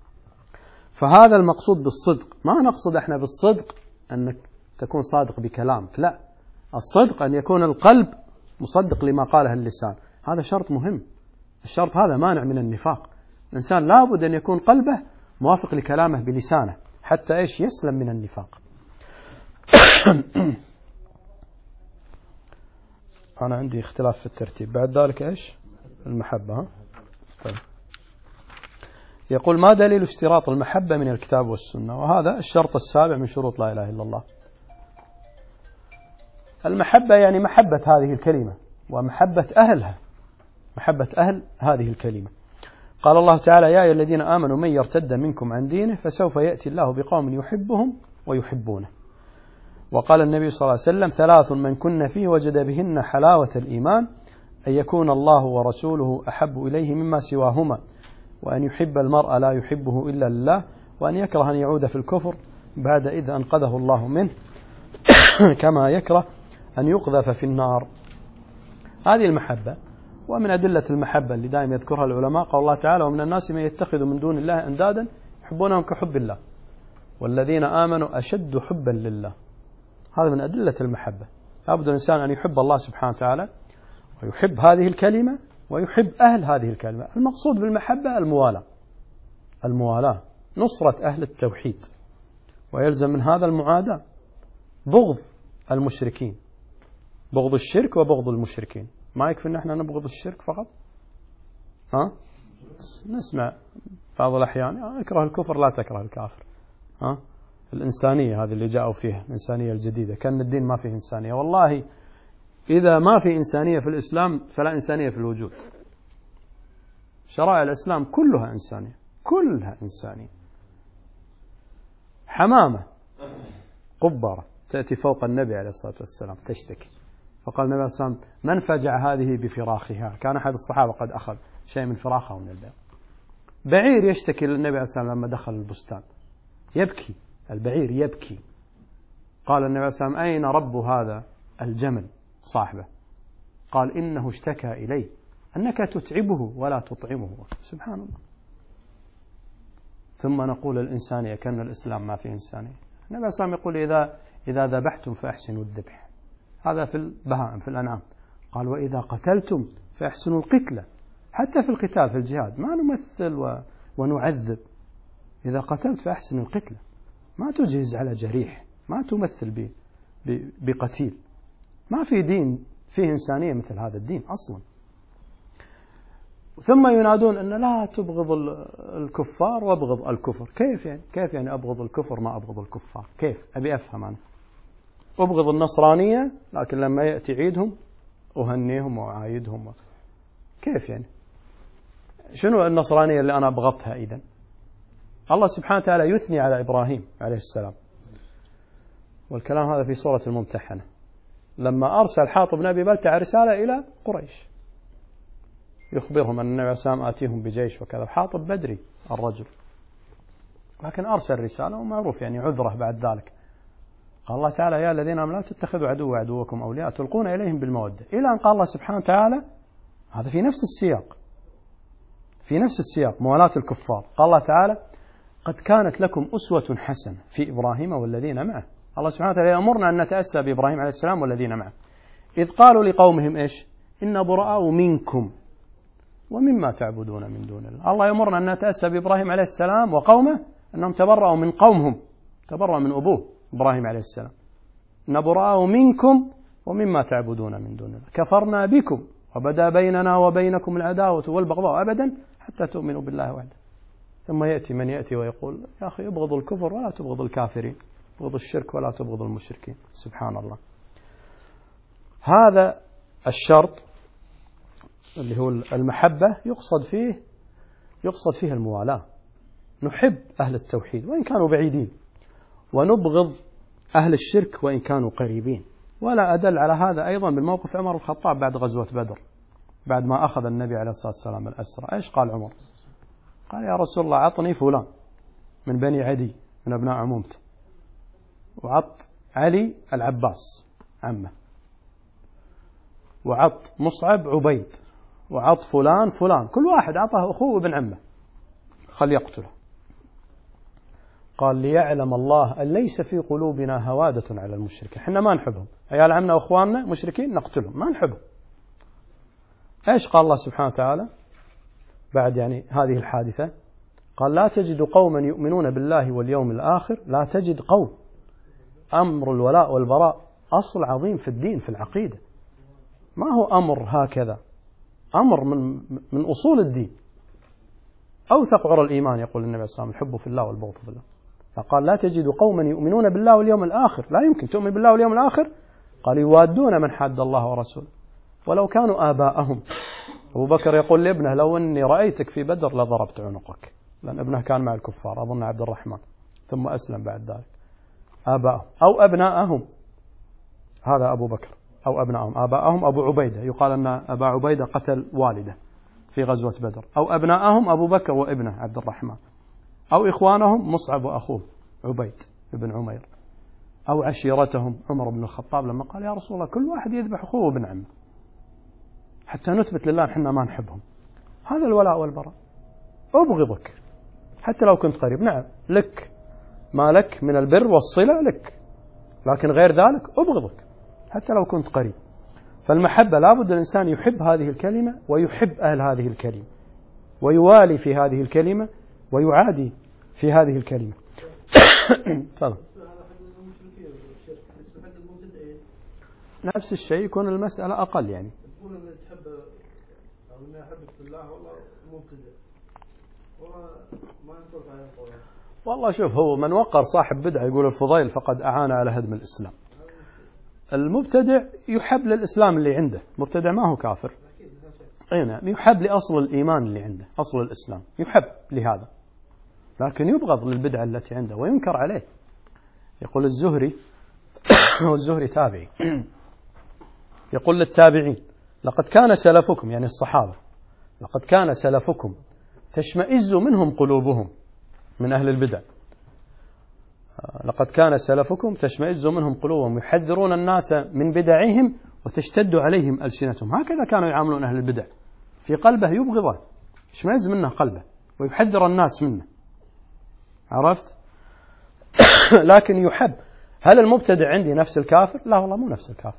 فهذا المقصود بالصدق. ما نقصد احنا بالصدق أنك تكون صادق بكلامك، لا، الصدق أن يكون القلب مصدق لما قاله اللسان. هذا شرط مهم، الشرط هذا مانع من النفاق. الإنسان لابد أن يكون قلبه موافق لكلامه بلسانه حتى إيش؟ يسلم من النفاق. أنا عندي اختلاف في الترتيب. بعد ذلك إيش؟ المحبة. طيب. يقول: ما دليل اشتراط المحبة من الكتاب والسنة؟ وهذا الشرط السابع من شروط لا إله إلا الله. المحبة يعني محبة هذه الكلمة ومحبة أهلها، محبة أهل هذه الكلمة. قال الله تعالى: يا أيها الذين آمنوا من يرتد منكم عن دينه فسوف يأتي الله بقوم يحبهم ويحبونه. وقال النبي صلى الله عليه وسلم: ثلاث من كن فيه وجد بهن حلاوة الإيمان: أن يكون الله ورسوله أحب إليه مما سواهما، وأن يحب المرء لا يحبه إلا لله، وأن يكره أن يعود في الكفر بعد إذ أنقذه الله منه كما يكره أن يقذف في النار. هذه المحبة. ومن أدلة المحبة اللي دائما يذكرها العلماء قال الله تعالى: ومن الناس من يتخذ من دون الله أندادا يحبونهم كحب الله والذين آمنوا أشد حبا لله. هذا من أدلة المحبة. لابد الإنسان أن يحب الله سبحانه وتعالى ويحب هذه الكلمة ويحب أهل هذه الكلمة. المقصود بالمحبة الموالاة، نصرة أهل التوحيد، ويلزم من هذا المعاداة، بغض المشركين، بغض الشرك وبغض المشركين. ما يكفي أن احنا نبغض الشرك فقط، نسمع بعض الأحيان: اكره الكفر لا تكره الكافر. الإنسانية هذه اللي جاءوا فيها، الإنسانية الجديدة، كان الدين ما فيه إنسانية. والله إذا ما في إنسانية في الإسلام فلا إنسانية في الوجود. شرائع الإسلام كلها إنسانية، كلها إنسانية. حمامة قبرة تأتي فوق النبي عليه الصلاة والسلام تشتكي، فقال النبي عليه الصلاة والسلام: من فجع هذه بفراخها؟ كان أحد الصحابة قد أخذ شيء من فراخه من البيت. بعير يشتكي للنبي عليه الصلاة والسلام لما دخل البستان، يبكي البعير يبكي. قال النبي عليه الصلاة والسلام: أين رب هذا الجمل صاحبه؟ قال: إنه اشتكى إلي أنك تتعبه ولا تطعمه. سبحان الله. ثم نقول الإنسانية كأن الإسلام ما فيه إنسانية. النبي عليه الصلاة والسلام يقول: إذا ذبحتم فأحسنوا الذبح. هذا في البهائم في الأنعام. قال: وإذا قتلتم فأحسنوا القتلة. حتى في القتال في الجهاد ما نمثل ونعذب، إذا قتلت فأحسن القتلة، ما تجهز على جريح، ما تمثل بقتيل. ما في دين فيه إنسانية مثل هذا الدين أصلا. ثم ينادون أن لا تبغض الكفار وابغض الكفر. كيف يعني أبغض الكفر ما أبغض الكفار؟ كيف؟ أبي أفهم أنا. أبغض النصرانية لكن لما يأتي عيدهم أهنيهم وأعايدهم. كيف يعني؟ شنو النصرانية اللي أنا أبغضتها إذن؟ الله سبحانه وتعالى يثني على إبراهيم عليه السلام، والكلام هذا في سورة الممتحنة، لما أرسل حاطب بن أبي بلتعة رسالة إلى قريش يخبرهم أن النبي عليه السلام آتيهم بجيش وكذا. حاطب بدري الرجل، لكن أرسل رسالة ومعروف يعني عذره بعد ذلك. قال الله تعالى يا الذين آمنوا لا تتخذوا عدو عدوكم أولياء تلقون إليهم بالمودة، إلى أن قال الله سبحانه وتعالى هذا في نفس السياق موالاة الكفار. قال الله تعالى قد كانت لكم أسوة حسنة في إبراهيم والذين معه. الله سبحانه وتعالى يأمرنا أن نتأسى بإبراهيم عليه السلام والذين معه إذ قالوا لقومهم إيش؟ إن براء منكم ومما تعبدون من دون الله. الله يأمرنا أن نتأسى بإبراهيم عليه السلام وقومه أنهم تبرأوا من قومهم، تبرأوا من أبوه إبراهيم عليه السلام. إن براء منكم ومما تعبدون من دون الله كفرنا بكم وبدا بيننا وبينكم العداوة والبغضاء أبدا حتى تؤمنوا بالله وحده. ثم يأتي من يأتي ويقول يا أخي ابغض الكفر ولا تبغض الكافرين، ابغض الشرك ولا تبغض المشركين. سبحان الله. هذا الشرط اللي هو المحبة يقصد فيه الموالاة. نحب أهل التوحيد وإن كانوا بعيدين، ونبغض أهل الشرك وإن كانوا قريبين. ولا أدل على هذا أيضا بالموقف عمر الخطاب بعد غزوة بدر، بعد ما أخذ النبي عليه الصلاة والسلام الأسرى. إيش قال عمر؟ قال يا رسول الله عطني فلان من بني عدي من أبناء عمومته، وعط علي العباس عمه، وعط مصعب عبيد، وعط فلان، كل واحد عطاه أخوه وابن عمه، خل يقتله. قال ليعلم الله أن ليس في قلوبنا هوادة على المشركين. احنا ما نحبهم، عيال عمنا وأخواننا مشركين نقتلهم، ما نحبهم. إيش قال الله سبحانه وتعالى بعد يعني هذه الحادثة؟ قال لا تجد قوما يؤمنون بالله واليوم الآخر، لا تجد قوم. أمر الولاء والبراء أصل عظيم في الدين، في العقيدة، ما هو أمر هكذا، أمر من أصول الدين. أوثق عرى الإيمان يقول النبي صلى الله عليه وسلم الحب في الله والبغض في الله. فقال لا تجد قوما يؤمنون بالله واليوم الآخر، لا يمكن تؤمن بالله واليوم الآخر. قال يوادون من حاد الله ورسوله ولو كانوا آباءهم. أبو بكر يقول لابنه لو أني رأيتك في بدر لضربت عنقك، لأن ابنه كان مع الكفار أظن عبد الرحمن، ثم أسلم بعد ذلك. آباءهم أو أبناءهم، هذا أبو بكر، أو أبناءهم. آباءهم أبو عبيدة، يقال أن أبا عبيدة قتل والده في غزوة بدر. أو أبناءهم أبو بكر وابنه عبد الرحمن، أو إخوانهم مصعب وأخوه عبيد بن عمير، أو عشيرتهم عمر بن الخطاب لما قال يا رسول الله كل واحد يذبح أخوه وابن عمه حتى نثبت لله نحن ما نحبهم. هذا الولاء والبراء. أبغضك حتى لو كنت قريب، نعم لك ما لك من البر والصلة لك، لكن غير ذلك أبغضك حتى لو كنت قريب. فالمحبة لابد الإنسان يحب هذه الكلمة ويحب أهل هذه الكلمة، ويوالي في هذه الكلمة ويعادي في هذه الكلمة. تفضل. نفس الشيء، يكون المسألة أقل يعني. تقول أن تحب أو أن أحبك في الله والله مبتدع وما ينطبق على القرآن. والله شوف، هو من وقر صاحب بدعة يقول الفضيل فقد أعان على هدم الإسلام. المبتدع يحب للإسلام اللي عنده، مبتدع ما هو كافر، أي نعم، يحب لأصل الإيمان اللي عنده، أصل الإسلام يحب لهذا، لكن يبغض للبدعة التي عنده وينكر عليه. يقول الزهري والزهري تابعي، يقول للتابعين لقد كان سلفكم يعني الصحابة، لقد كان سلفكم تشمئز منهم قلوبهم من أهل البدع، لقد كان سلفكم تشمئز منهم قلوبهم يحذرون الناس من بدعهم وتشتد عليهم ألسنتهم. هكذا كانوا يعاملون أهل البدع، في قلبه يبغضه، يشمئز منه قلبه ويحذر الناس منه، عرفت؟ لكن يحب. هل المبتدع عندي نفس الكافر؟ لا والله مو نفس الكافر.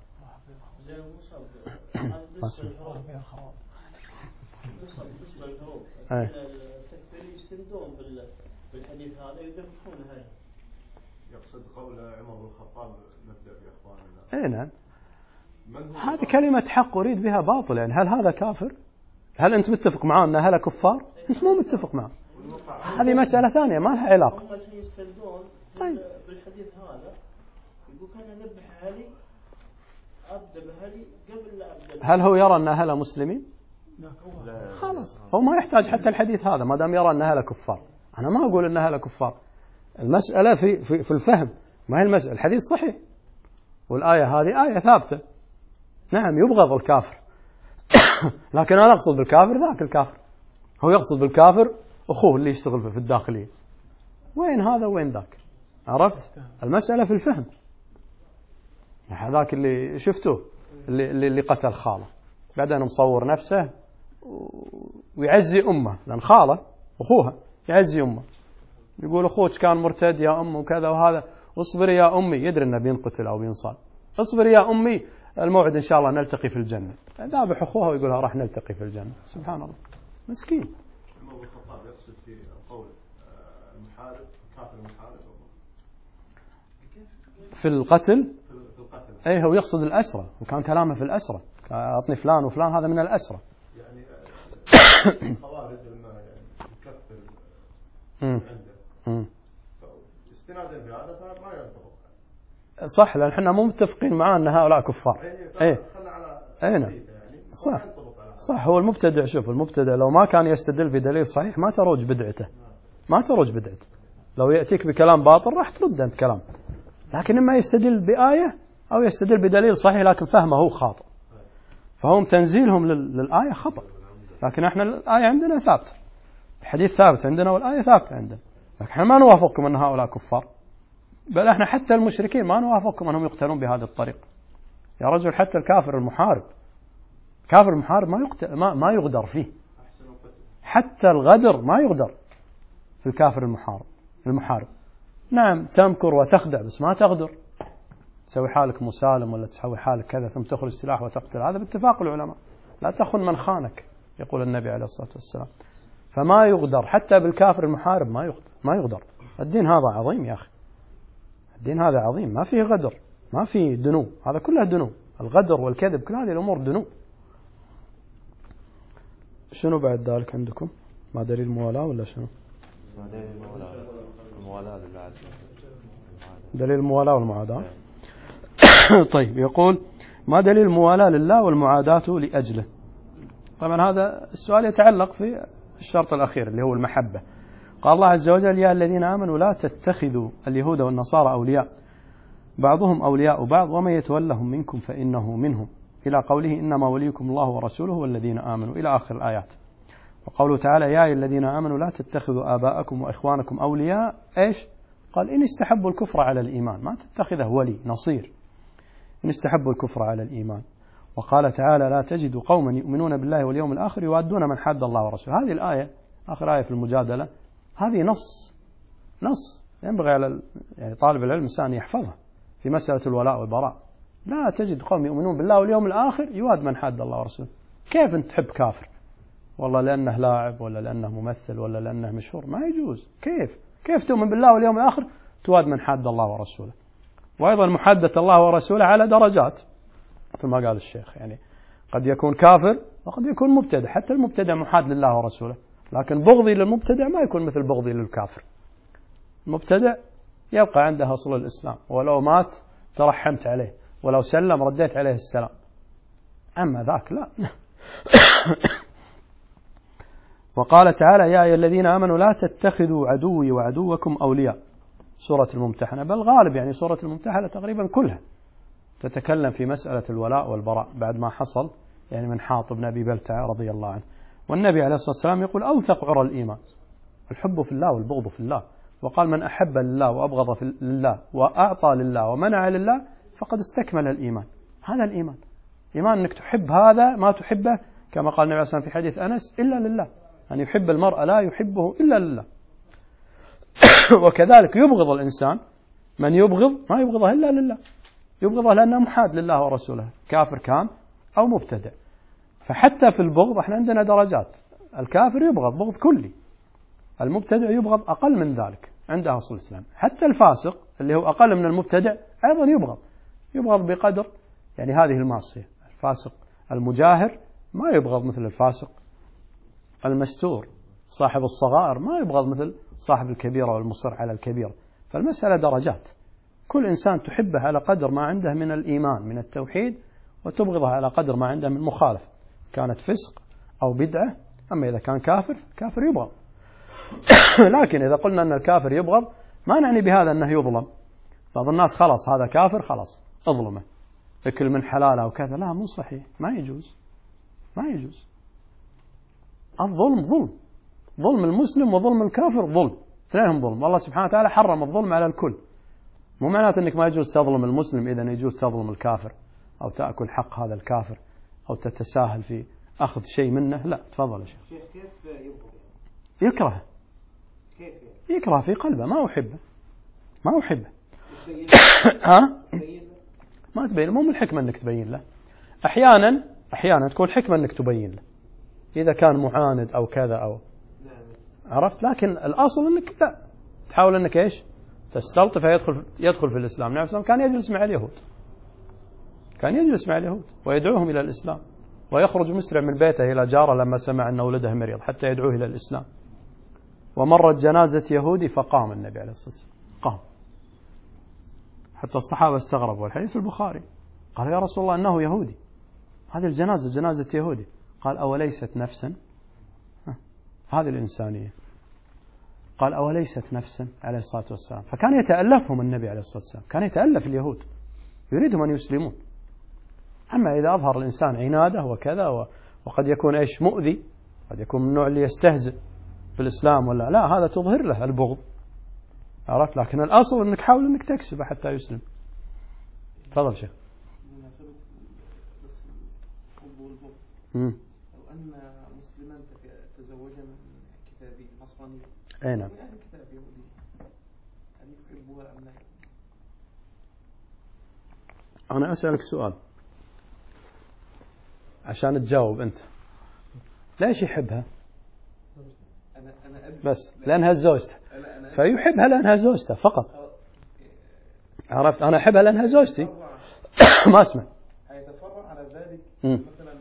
بالحديث هذا يذبحون هاي. يقصد قول عمر بن الخطاب نبدأ بإخواننا. اي نعم. هذه كلمة حق أريد بها باطل، يعني هل هذا كافر؟ هل أنت متفق معه أن هذا كفار؟ أنت مو متفق معه. هذه مسألة ثانية ما لها علاقة. هم الحين يستندون بالحديث هذا يقول كان ذبح أهلي أبدأ بأهلي قبل لا أبدأ. هل هو يرى أن أهله مسلمين؟ خلاص هو ما يحتاج حتى الحديث هذا ما دام يرى أن أهله كفار. أنا ما أقول أن أهله كفار. المسألة في الفهم، ما هي المسألة. الحديث صحيح والآية هذه آية ثابتة. نعم يبغض الكافر لكن أنا أقصد بالكافر ذاك الكافر، هو يقصد بالكافر أخوه اللي يشتغل في الداخلية. وين هذا وين ذاك؟ عرفت؟ المسألة في الفهم. هذاك اللي شفته اللي قتل خاله بعدين مصور نفسه ويعزي أمه، لأن خاله أخوها يعزي أمه، يقول أخوك كان مرتد يا أم وكذا وهذا، اصبري يا أمي، يدري أنه بينقتل أو بينصال، اصبري يا أمي الموعد إن شاء الله نلتقي في الجنة. ذابح أخوها ويقولها راح نلتقي في الجنة. سبحان الله مسكين. عمر بن الخطاب يقصد في قول المحارب كافر المحارب في القتل. في القتل. أي هو يقصد الأسرة، وكان كلامه في الأسرة، أعطني فلان وفلان هذا من الأسرة. يعني الخوارج لما يكفر عنده استنادا بهذا فما ينطبق. صح، لأن احنا مو متفقين معاه أن هؤلاء كفار. اي نعم صح صح. هو المبتدع، شوف المبتدع لو ما كان يستدل بدليل صحيح ما تروج بدعته، ما تروج بدعته. لو يأتيك بكلام باطل راح ترد أنت كلام، لكن إما يستدل بآية أو يستدل بدليل صحيح لكن فهمه هو خاطئ، فهم تنزيلهم للآية خطأ. لكن احنا الآية عندنا ثابتة، الحديث ثابت عندنا والآية ثابتة عندنا، لكن احنا ما نوافقكم أن هؤلاء كفار، بل احنا حتى المشركين ما نوافقكم أنهم يقتلون بهذه الطريقة. يا رجل حتى الكافر المحارب، كافر المحارب ما يقتل، ما يغدر فيه، حتى الغدر ما يغدر في الكافر المحارب. نعم تمكر وتخدع بس ما تغدر، تسوي حالك مسالم ولا تسوي حالك كذا ثم تخرج سلاح وتقتل، هذا باتفاق العلماء. لا تخن من خانك يقول النبي عليه الصلاة والسلام. فما يغدر حتى بالكافر المحارب، ما يغدر. الدين هذا عظيم يا أخي، الدين هذا عظيم، ما فيه غدر، ما فيه دنو، هذا كله دنو، الغدر والكذب كل هذه الأمور دنو. شنو بعد ذلك عندكم؟ ما دليل الموالاة ولا شنو؟ ما دليل الموالاة لله عز وجل. دليل الموالاة والمعاداة. طيب يقول ما دليل الموالاة لله والمعاداة لأجله؟ طبعا هذا السؤال يتعلق في الشرط الأخير اللي هو المحبة. قال الله عز وجل يا الذين آمنوا لا تتخذوا اليهود والنصارى أولياء بعضهم أولياء بعض ومن يتولهم منكم فإنه منهم، إلى قوله إنما وليكم الله ورسوله والذين آمنوا، إلى آخر الآيات. وقوله تعالى يا الذين آمنوا لا تتخذوا آباءكم وإخوانكم أولياء، إيش؟ قال إن استحبوا الكفر على الإيمان، ما تتخذه ولي نصير، إن استحبوا الكفر على الإيمان. وقال تعالى لا تجد قوما يؤمنون بالله واليوم الآخر يوادون من حاد الله ورسوله. هذه الآية آخر آية في المجادلة، هذه نص ينبغي على يعني طالب العلم الإنسان يحفظها في مسألة الولاء والبراء. لا تجد قوم يؤمنون بالله واليوم الآخر يواد من حاد الله ورسوله. كيف أنت تحب كافر والله لأنه لاعب ولا لأنه ممثل ولا لأنه مشهور؟ ما يجوز. كيف تؤمن بالله واليوم الآخر تواد من حاد الله ورسوله؟ وأيضا محادة الله ورسوله على درجات مثل ما قال الشيخ، يعني قد يكون كافر وقد يكون مبتدع، حتى المبتدع محاد لله ورسوله، لكن بغضي للمبتدع ما يكون مثل بغضي للكافر. المبتدع يبقى عنده أصل الإسلام، ولو مات ترحمت عليه، ولو سلم رديت عليه السلام، أما ذاك لا. وقال تعالى يا أيها الذين آمنوا لا تتخذوا عدوي وعدوكم أولياء، سورة الممتحنة، بل غالب يعني سورة الممتحنة تقريبا كلها تتكلم في مسألة الولاء والبراء بعد ما حصل يعني من حاطب بن أبي بلتعة رضي الله عنه. والنبي عليه الصلاة والسلام يقول أوثق عرى الإيمان الحب في الله والبغض في الله، وقال من أحب لله وأبغض لله وأعطى لله ومنع لله فقد استكمل الإيمان. هذا الإيمان، إيمان أنك تحب هذا ما تحبه، كما قال النبي عليه الصلاة والسلام في حديث أنس إلا لله، أن يحب المرء لا يحبه إلا لله. وكذلك يبغض الإنسان من يبغض ما يبغضه إلا لله، يبغضه لأنه محاد لله ورسوله، كافر كان أو مبتدع. فحتى في البغض احنا عندنا درجات، الكافر يبغض بغض كلي، المبتدع يبغض أقل من ذلك عند أصل الإسلام. حتى الفاسق اللي هو أقل من المبتدع أيضا يبغض بقدر يعني هذه المعصية. الفاسق المجاهر ما يبغض مثل الفاسق المستور. صاحب الصغائر ما يبغض مثل صاحب الكبيرة والمصر على الكبيرة. فالمسألة درجات، كل إنسان تحبه على قدر ما عنده من الإيمان من التوحيد، وتبغضه على قدر ما عنده من مخالفة، كانت فسق أو بدعة. أما إذا كان كافر يبغض. لكن إذا قلنا أن الكافر يبغض ما نعني بهذا أنه يظلم. بعض الناس خلاص هذا كافر خلاص اظلمه، اكل من حلاله وكذا. لا، مو صحيح، ما يجوز. الظلم ظلم المسلم وظلم الكافر ظلم، اثنينهم ظلم. والله سبحانه وتعالى حرم الظلم على الكل. مو معناته أنك ما يجوز تظلم المسلم إذا يجوز تظلم الكافر أو تأكل حق هذا الكافر أو تتساهل في أخذ شيء منه. لا، تفضل يا شيخ. كيف يبغض؟ يكره. كيف يكره في قلبه، ما أحبه. ما تبين، مو من الحكمة أنك تبين له. أحيانا تكون حكمة أنك تبين له إذا كان معاند أو كذا أو عرفت. لكن الأصل أنك لا تحاول أنك إيش تستلطف يدخل في الإسلام. نعم، الإسلام كان يجلس مع اليهود ويدعوهم إلى الإسلام، ويخرج مسرع من بيته إلى جاره لما سمع أن ولده مريض حتى يدعوه إلى الإسلام. ومرت جنازة يهودي فقام النبي عليه الصلاة والسلام، قام حتى الصحابة استغربوا. الحديث في البخاري. قال يا رسول الله إنه يهودي، هذه الجنازة جنازة يهودي. قال أوليست نفسا؟ هذه الإنسانية. قال أوليست نفسا عليه الصلاة والسلام. فكان يتألفهم النبي عليه الصلاة والسلام، كان يتألف اليهود، يريدهم أن يسلمون. أما إذا أظهر الإنسان عناده وكذا وقد يكون إيش مؤذي، قد يكون من النوع اللي يستهزئ بالإسلام ولا لا، هذا تظهر له البغض، عرفت. لكن الأصل أنك حاول أنك تكسبه حتى يسلم. تفضل شيخ. لو أن مسلما تزوج من كتابي نصراني أي نعم، يعني كتاب يهودي، هل يحبها أم لا؟ أنا أسألك سؤال عشان تجاوب أنت. ليش يحبها؟ أنا بس لأنها زوجته، فيحبها لأنها زوجته فقط، عرفت. أنا أحبها لأنها زوجتي. ما اسمع. هيتفرع على ذلك مثلا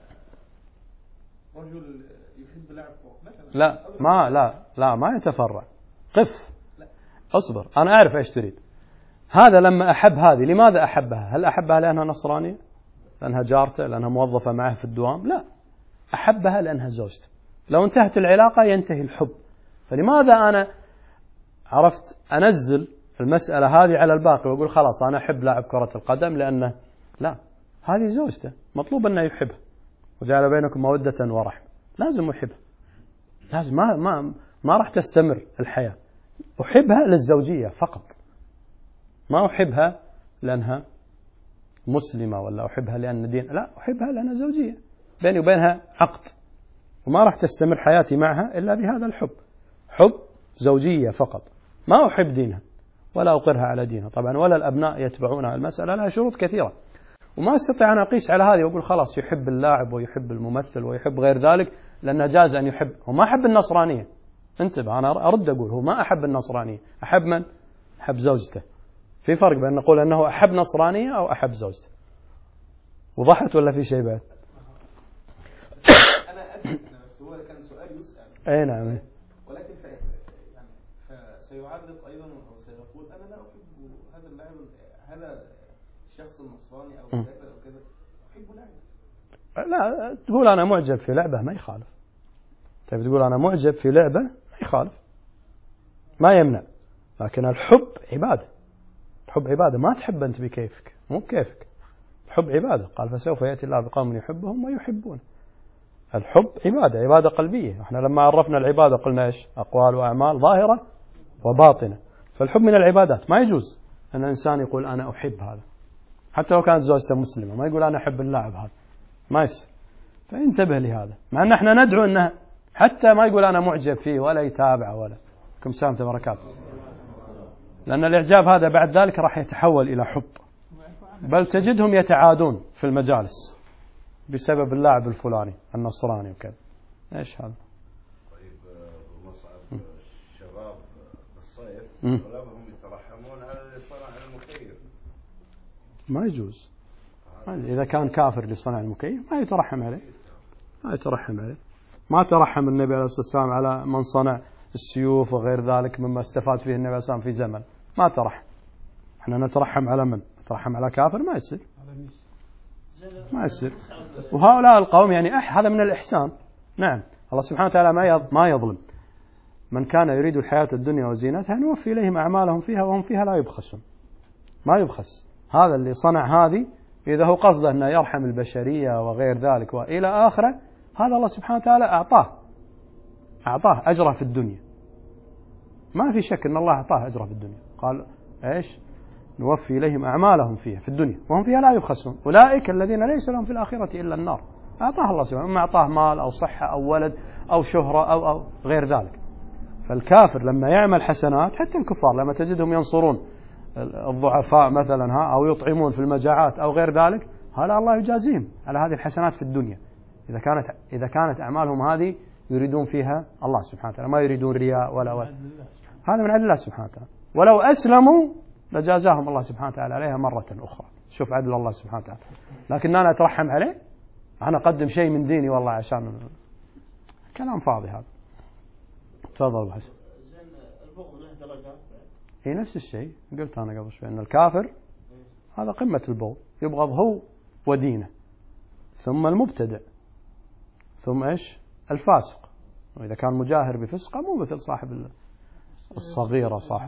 رجل يحب لعب مثلا. لا ما يتفرع. قف، اصبر، أنا أعرف إيش تريد. هذا لما أحب هذه، لماذا أحبها؟ هل أحبها لأنها نصرانية، لأنها جارته، لأنها موظفة معه في الدوام؟ لا، أحبها لأنها زوجته. لو انتهت العلاقة ينتهي الحب. فلماذا أنا عرفت أنزل المسألة هذه على الباقي وأقول خلاص أنا أحب لاعب كرة القدم لأنه لا، هذه زوجته مطلوب أنه يحبها، وجعل بينكم مودة ورحمة. لازم يحبها، لازم. ما راح تستمر الحياة. أحبها للزوجية فقط، ما أحبها لأنها مسلمة ولا أحبها لأن دين، لا، أحبها لأنها زوجية بيني وبينها عقد، وما راح تستمر حياتي معها إلا بهذا الحب، حب زوجية فقط. ما أحب دينها ولا أقرها على دينها طبعا، ولا الأبناء يتبعونها. المسألة لها شروط كثيرة، وما استطيع أن أقيس على هذه وأقول خلاص يحب اللاعب ويحب الممثل ويحب غير ذلك، لأنه جاز أن يحب. وما أحب النصرانية، انتبه، أنا أرد أقول هو ما أحب النصرانية. أحب من؟ أحب زوجته. في فرق بين نقول أنه أحب نصرانية أو أحب زوجته. وضحت ولا في شيء بعد؟ أنا أدري، بس هو كان سؤال يسأل. أي نعم. ولكن سيعرض أيضا أو سيقول أنا لا أحب هذا اللاعب، هذا الشخص النصراني أو كذا أو كذا، أحب لاعب. لا، تقول أنا معجب في لعبة ما يخالف. طيب تقول أنا معجب في لعبة ما يخالف، ما يمنع. لكن الحب عبادة. الحب عبادة، ما تحب أنت بكيفك، مو بكيفك. الحب عبادة. قال فسوف يأتي الله بقوم يحبهم ويحبون. الحب عبادة، عبادة قلبية. احنا لما عرفنا العبادة قلنا ايش؟ أقوال وأعمال ظاهرة وباطنة. فالحب من العبادات. ما يجوز أن الإنسان يقول أنا أحب هذا، حتى لو كانت زوجته مسلمة، ما يقول أنا أحب اللاعب هذا، ما يصير. فانتبه لهذا، مع أن احنا ندعو أنه حتى ما يقول أنا معجب فيه ولا يتابع ولا. كم سلام وبركاته. لأن الإعجاب هذا بعد ذلك راح يتحول إلى حب، بل تجدهم يتعادون في المجالس بسبب اللاعب الفلاني النصراني وكذا. ايش هذا؟ طيب، مصعب الصيف أغلبهم يترحمون على اللي صنع المكيف. ما يجوز. إذا كان كافر لصنع المكيف ما يترحم عليه، ما يترحم عليه. ما ترحم النبي عليه الصلاة والسلام على من صنع السيوف وغير ذلك مما استفاد فيه النبي عليه الصلاة والسلام في زمن، ما ترحم. احنا نترحم على من؟ نترحم على كافر؟ ما يصير، ما يصير. وهؤلاء القوم يعني هذا من الإحسان. نعم، الله سبحانه وتعالى ما يظلم. من كان يريد الحياة الدنيا وزينتها نوفي إليهم أعمالهم فيها وهم فيها لا يبخسون. ما يبخس. هذا اللي صنع هذه إذا هو قصده أنه يرحم البشرية وغير ذلك وإلى آخره، هذا الله سبحانه وتعالى أعطاه أجره في الدنيا. ما في شك أن الله أعطاه أجره في الدنيا. قال إيش؟ نوفي إليهم أعمالهم فيها في الدنيا وهم فيها لا يبخسون، أولئك الذين ليس لهم في الآخرة إلا النار. أعطاه الله سبحانه، ما أعطاه مال أو صحة أو ولد أو شهرة أو غير ذلك. فالكافر لما يعمل حسنات، حتى الكفار لما تجدهم ينصرون الضعفاء مثلا أو يطعمون في المجاعات أو غير ذلك، هذا الله يجازيهم على هذه الحسنات في الدنيا إذا كانت أعمالهم هذه يريدون فيها الله سبحانه وتعالى، ما يريدون رياء ولا هذا من عدل الله سبحانه وتعالى. ولو أسلموا لجازاهم الله سبحانه وتعالى عليها مرة أخرى. شوف عدل الله سبحانه وتعالى. لكن أنا أترحم عليه، أنا أقدم شيء من ديني والله عشان كلام فاضي هذا. تفضل أبو حسن. البغض له درجات. هي نفس الشيء قلت أنا قبل شوي، أن الكافر هذا قمة البغض، يبغض هو ودينه، ثم المبتدع، ثم إيش؟ الفاسق. وإذا كان مجاهر بفسقه مو مثل صاحب الصغيرة صاحب.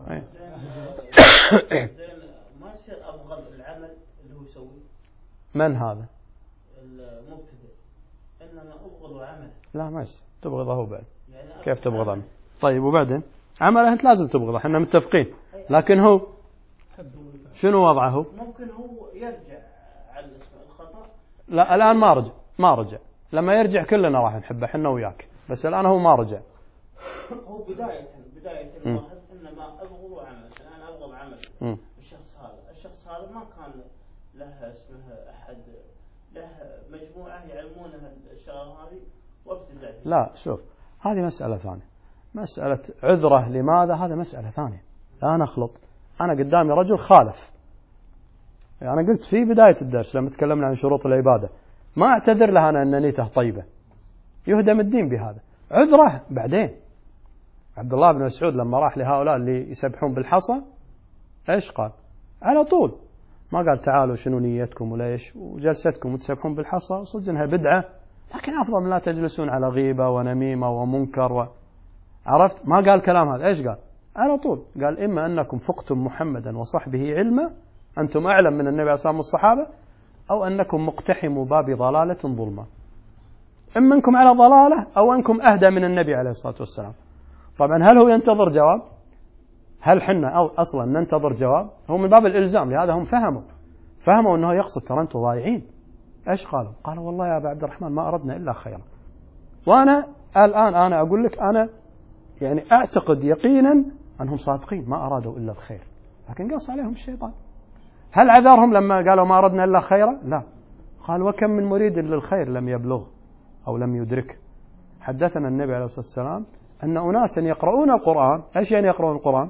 ما يصير أبغض العمل اللي هو يسويه. من هذا؟ المبتدع. إنما أبغض عمل. لا ما يصير تبغضه بعد. يعني كيف تبغض عمل؟ طيب وبعدين عمله أنت لازم تبغضه، احنا متفقين. لكن هو شنو وضعه؟ ممكن هو يرجع على الخطأ. لا الآن ما رجع. لما يرجع كلنا راح نحبه احنا وياك، بس الآن هو ما رجع. هو بداية الواحد إنما أبغض عمل، أنا أبغض عمل الشخص هذا ما كان له اسمه أحد، له مجموعة يعلمونه الشغلة هذه وابتدع. لا شوف، هذه مسألة ثانية. مسألة عذره لماذا، هذا مسألة ثانية، لا نخلط. أنا قدامي رجل خالف، يعني أنا قلت في بداية الدرس لما تكلمنا عن شروط العبادة، ما أعتذر له أنا أن نيته طيبة، يهدم الدين بهذا. عذره بعدين. عبد الله بن مسعود لما راح لهؤلاء اللي يسبحون بالحصى إيش قال؟ على طول ما قال تعالوا شنو نيتكم ولا إيش وجلستكم وتسبحون بالحصى، صدق إنها بدعة، لكن أفضل من لا تجلسون على غيبة ونميمة ومنكر عرفت؟ ما قال كلام هذا. إيش قال؟ على طول قال إما أنكم فقتم محمدا وصحبه علما، أنتم أعلم من النبي عليه الصلاة والسلام والصحابة، أو أنكم مقتحموا باب ضلالة ظلما. إما أنكم على ضلالة أو أنكم أهدى من النبي عليه الصلاة والسلام. طبعا هل هو ينتظر جواب؟ هل حنا أصلا ننتظر جواب؟ هو من باب الإلزام، لهذا هم فهموا أنه يقصد ترى أنتم ضايعين. إيش قالوا؟ قالوا والله يا أبا عبد الرحمن ما أردنا إلا خيرا. وأنا الآن أنا أقول لك أنا يعني أعتقد يقينا أنهم صادقين، ما أرادوا إلا الخير، لكن قص عليهم الشيطان. هل عذرهم لما قالوا ما أردنا إلا خيرا؟ لا، قال وكم من مريد للخير لم يبلغ أو لم يدرك. حدثنا النبي عليه الصلاة والسلام أن أناسا يقرؤون القرآن. إيش يعني يقرؤون القرآن؟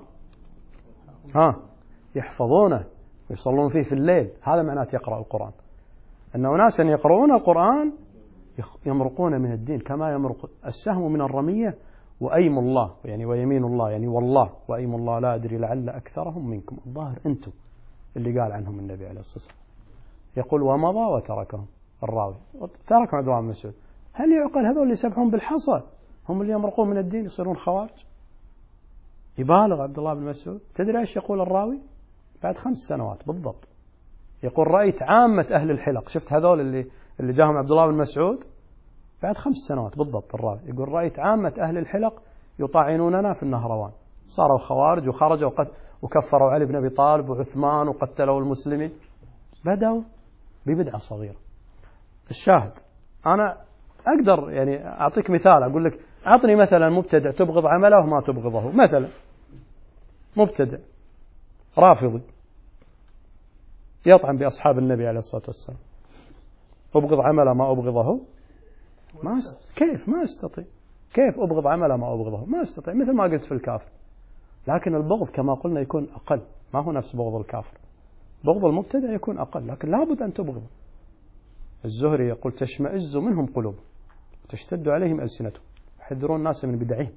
يحفظونه ويصلون فيه في الليل، هذا معناته يقرأ القرآن. أن أناسا يقرؤون القرآن يمرقون من الدين كما يمرق السهم من الرمية، وأيم الله يعني ويمين الله يعني والله وأيم الله لا أدري لعل أكثرهم منكم. الظاهر أنتم اللي قال عنهم النبي عليه الصلاة والسلام. يقول ومضى وتركهم الراوي، تركهم عبد الله بن مسعود. هل يعقل هذول اللي يسبحون بالحصى هم اللي يمرقون من الدين يصيرون خوارج؟ يبالغ عبد الله بن مسعود. تدري ايش يقول الراوي بعد 5 سنوات بالضبط؟ يقول رأيت عامة أهل الحلق. شفت هذول اللي جاهم عبد الله بن مسعود بعد 5 سنوات بالضبط. الراوي يقول رأيت عامة أهل الحلق يطاعنوننا في النهروان، صاروا خوارج وخرجوا وكفروا علي بن أبي طالب وعثمان وقتلوا المسلمين، بدأوا ببدعة صغيرة. الشاهد أنا أقدر يعني أعطيك مثال، أقول لك أعطني مثلا مبتدع تبغض عمله وما تبغضه. مثلا مبتدع رافضي يطعن بأصحاب النبي عليه الصلاة والسلام، أبغض عمله ما أبغضه؟ كيف ما استطيع. كيف أبغض عمله ما أبغضه؟ ما استطيع. مثل ما قلت في الكافر، لكن البغض كما قلنا يكون أقل، ما هو نفس بغض الكافر. بغض المبتدع يكون أقل، لكن لابد أن تبغض. الزهري يقول تشمئز منهم قلوب تشتد عليهم ألسنتهم، يحذرون الناس من بدعهم.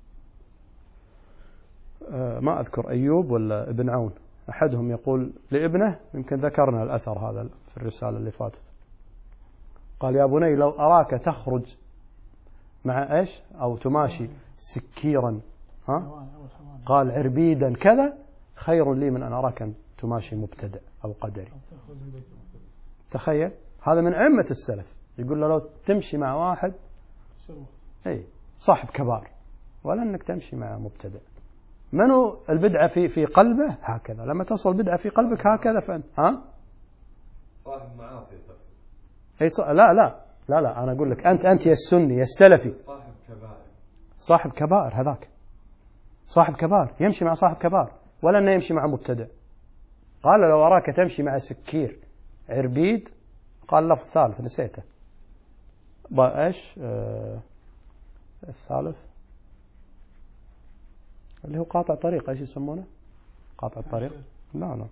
ما أذكر أيوب ولا ابن عون، أحدهم يقول لابنه، يمكن ذكرنا الأثر هذا في الرسالة اللي فاتت، قال يا بني لو أراك تخرج مع إيش أو تماشي سكيرا قال عربيدا كذا خير لي من أن أراك تماشي مبتدع أو قدري. تخيل هذا من أئمة السلف، يقول له لو تمشي مع واحد أي صاحب كبار ولا أنك تمشي مع مبتدع. منو البدعة في قلبه هكذا، لما تصل البدعة في قلبك هكذا فأنت صاحب معاصي لا أنا أقول لك أنت يا السني يا السلفي صاحب كبائر هذاك صاحب كبار يمشي مع صاحب كبار ولا أنه يمشي مع مبتدع. قال لو أراك تمشي مع سكير عربيد، قال لفظ ثالث نسيته إيش الثالث اللي هو قاطع طريق، إيش يسمونه قاطع الطريق؟ لا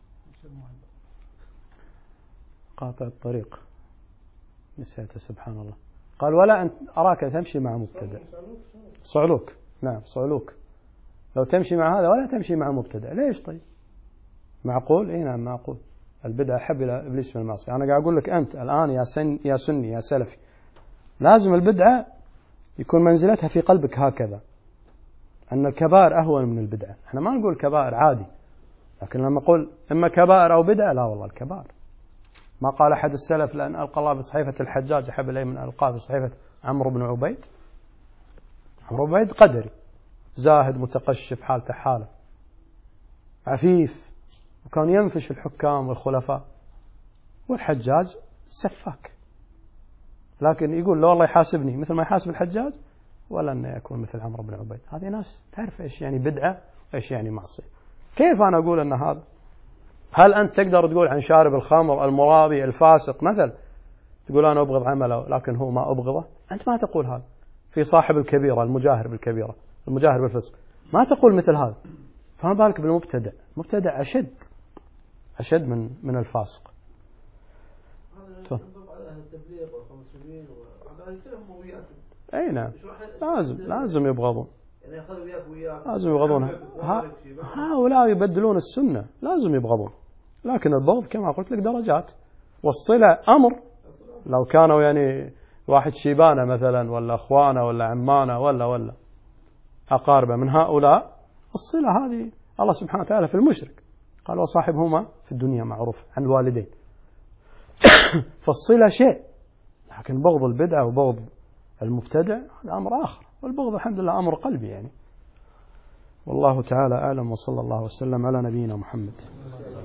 قاطع الطريق نسيته سبحان الله. قال ولا أن أراك تمشي مع مبتدع. صعلوك، نعم صعلوك، لو تمشي مع هذا ولا تمشي مع مبتدع. ليش طيب؟ معقول؟ إيه نعم معقول. البدعة حب إلى إبليس من المعصية. أنا قاعد أقول لك أنت الآن يا سني يا سلفي، لازم البدعة يكون منزلتها في قلبك هكذا، أن الكبائر أهون من البدعة. احنا ما نقول كبائر عادي، لكن لما نقول إما كبائر أو بدعة، لا والله الكبائر. ما قال أحد السلف لأن ألقى الله بصحيفة الحجاج أحب إليه من ألقاه بصحيفة عمرو بن عبيد. عمرو بن عبيد قدري زاهد متقشف حالته حاله عفيف، وكان ينفش الحكام والخلفاء، والحجاج سفاك. لكن يقول لا والله يحاسبني مثل ما يحاسب الحجاج ولا أن يكون مثل عمرو بن عبيد. هذه ناس تعرف إيش يعني بدعة إيش يعني معصية. كيف أنا أقول أن هذا؟ هل أنت تقدر تقول عن شارب الخمر المرابي الفاسق مثل تقول أنا أبغض عمله لكن هو ما أبغضه؟ أنت ما تقول هذا. في صاحب الكبيرة المجاهر بالكبيرة المجاهر بالفسق ما تقول مثل هذا، فما بالك بالمبتدع. المبتدع أشد من الفاسق. أي نعم لازم يبغضون، لازم يبغضون. هؤلاء يبدلون السنة، لازم يبغضون. لكن البغض كما قلت لك درجات، والصلة أمر. لو كانوا يعني واحد شيبانة مثلا ولا أخوانه ولا عمانه ولا أقاربه من هؤلاء، الصلة هذه الله سبحانه وتعالى في المشرك قال وصاحبهما في الدنيا معروف عن الوالدين. فالصلة شيء، لكن بغض البدعة وبغض المبتدع هذا أمر آخر. والبغض الحمد لله أمر قلبي يعني. والله تعالى أعلم، وصلى الله وسلم على نبينا محمد.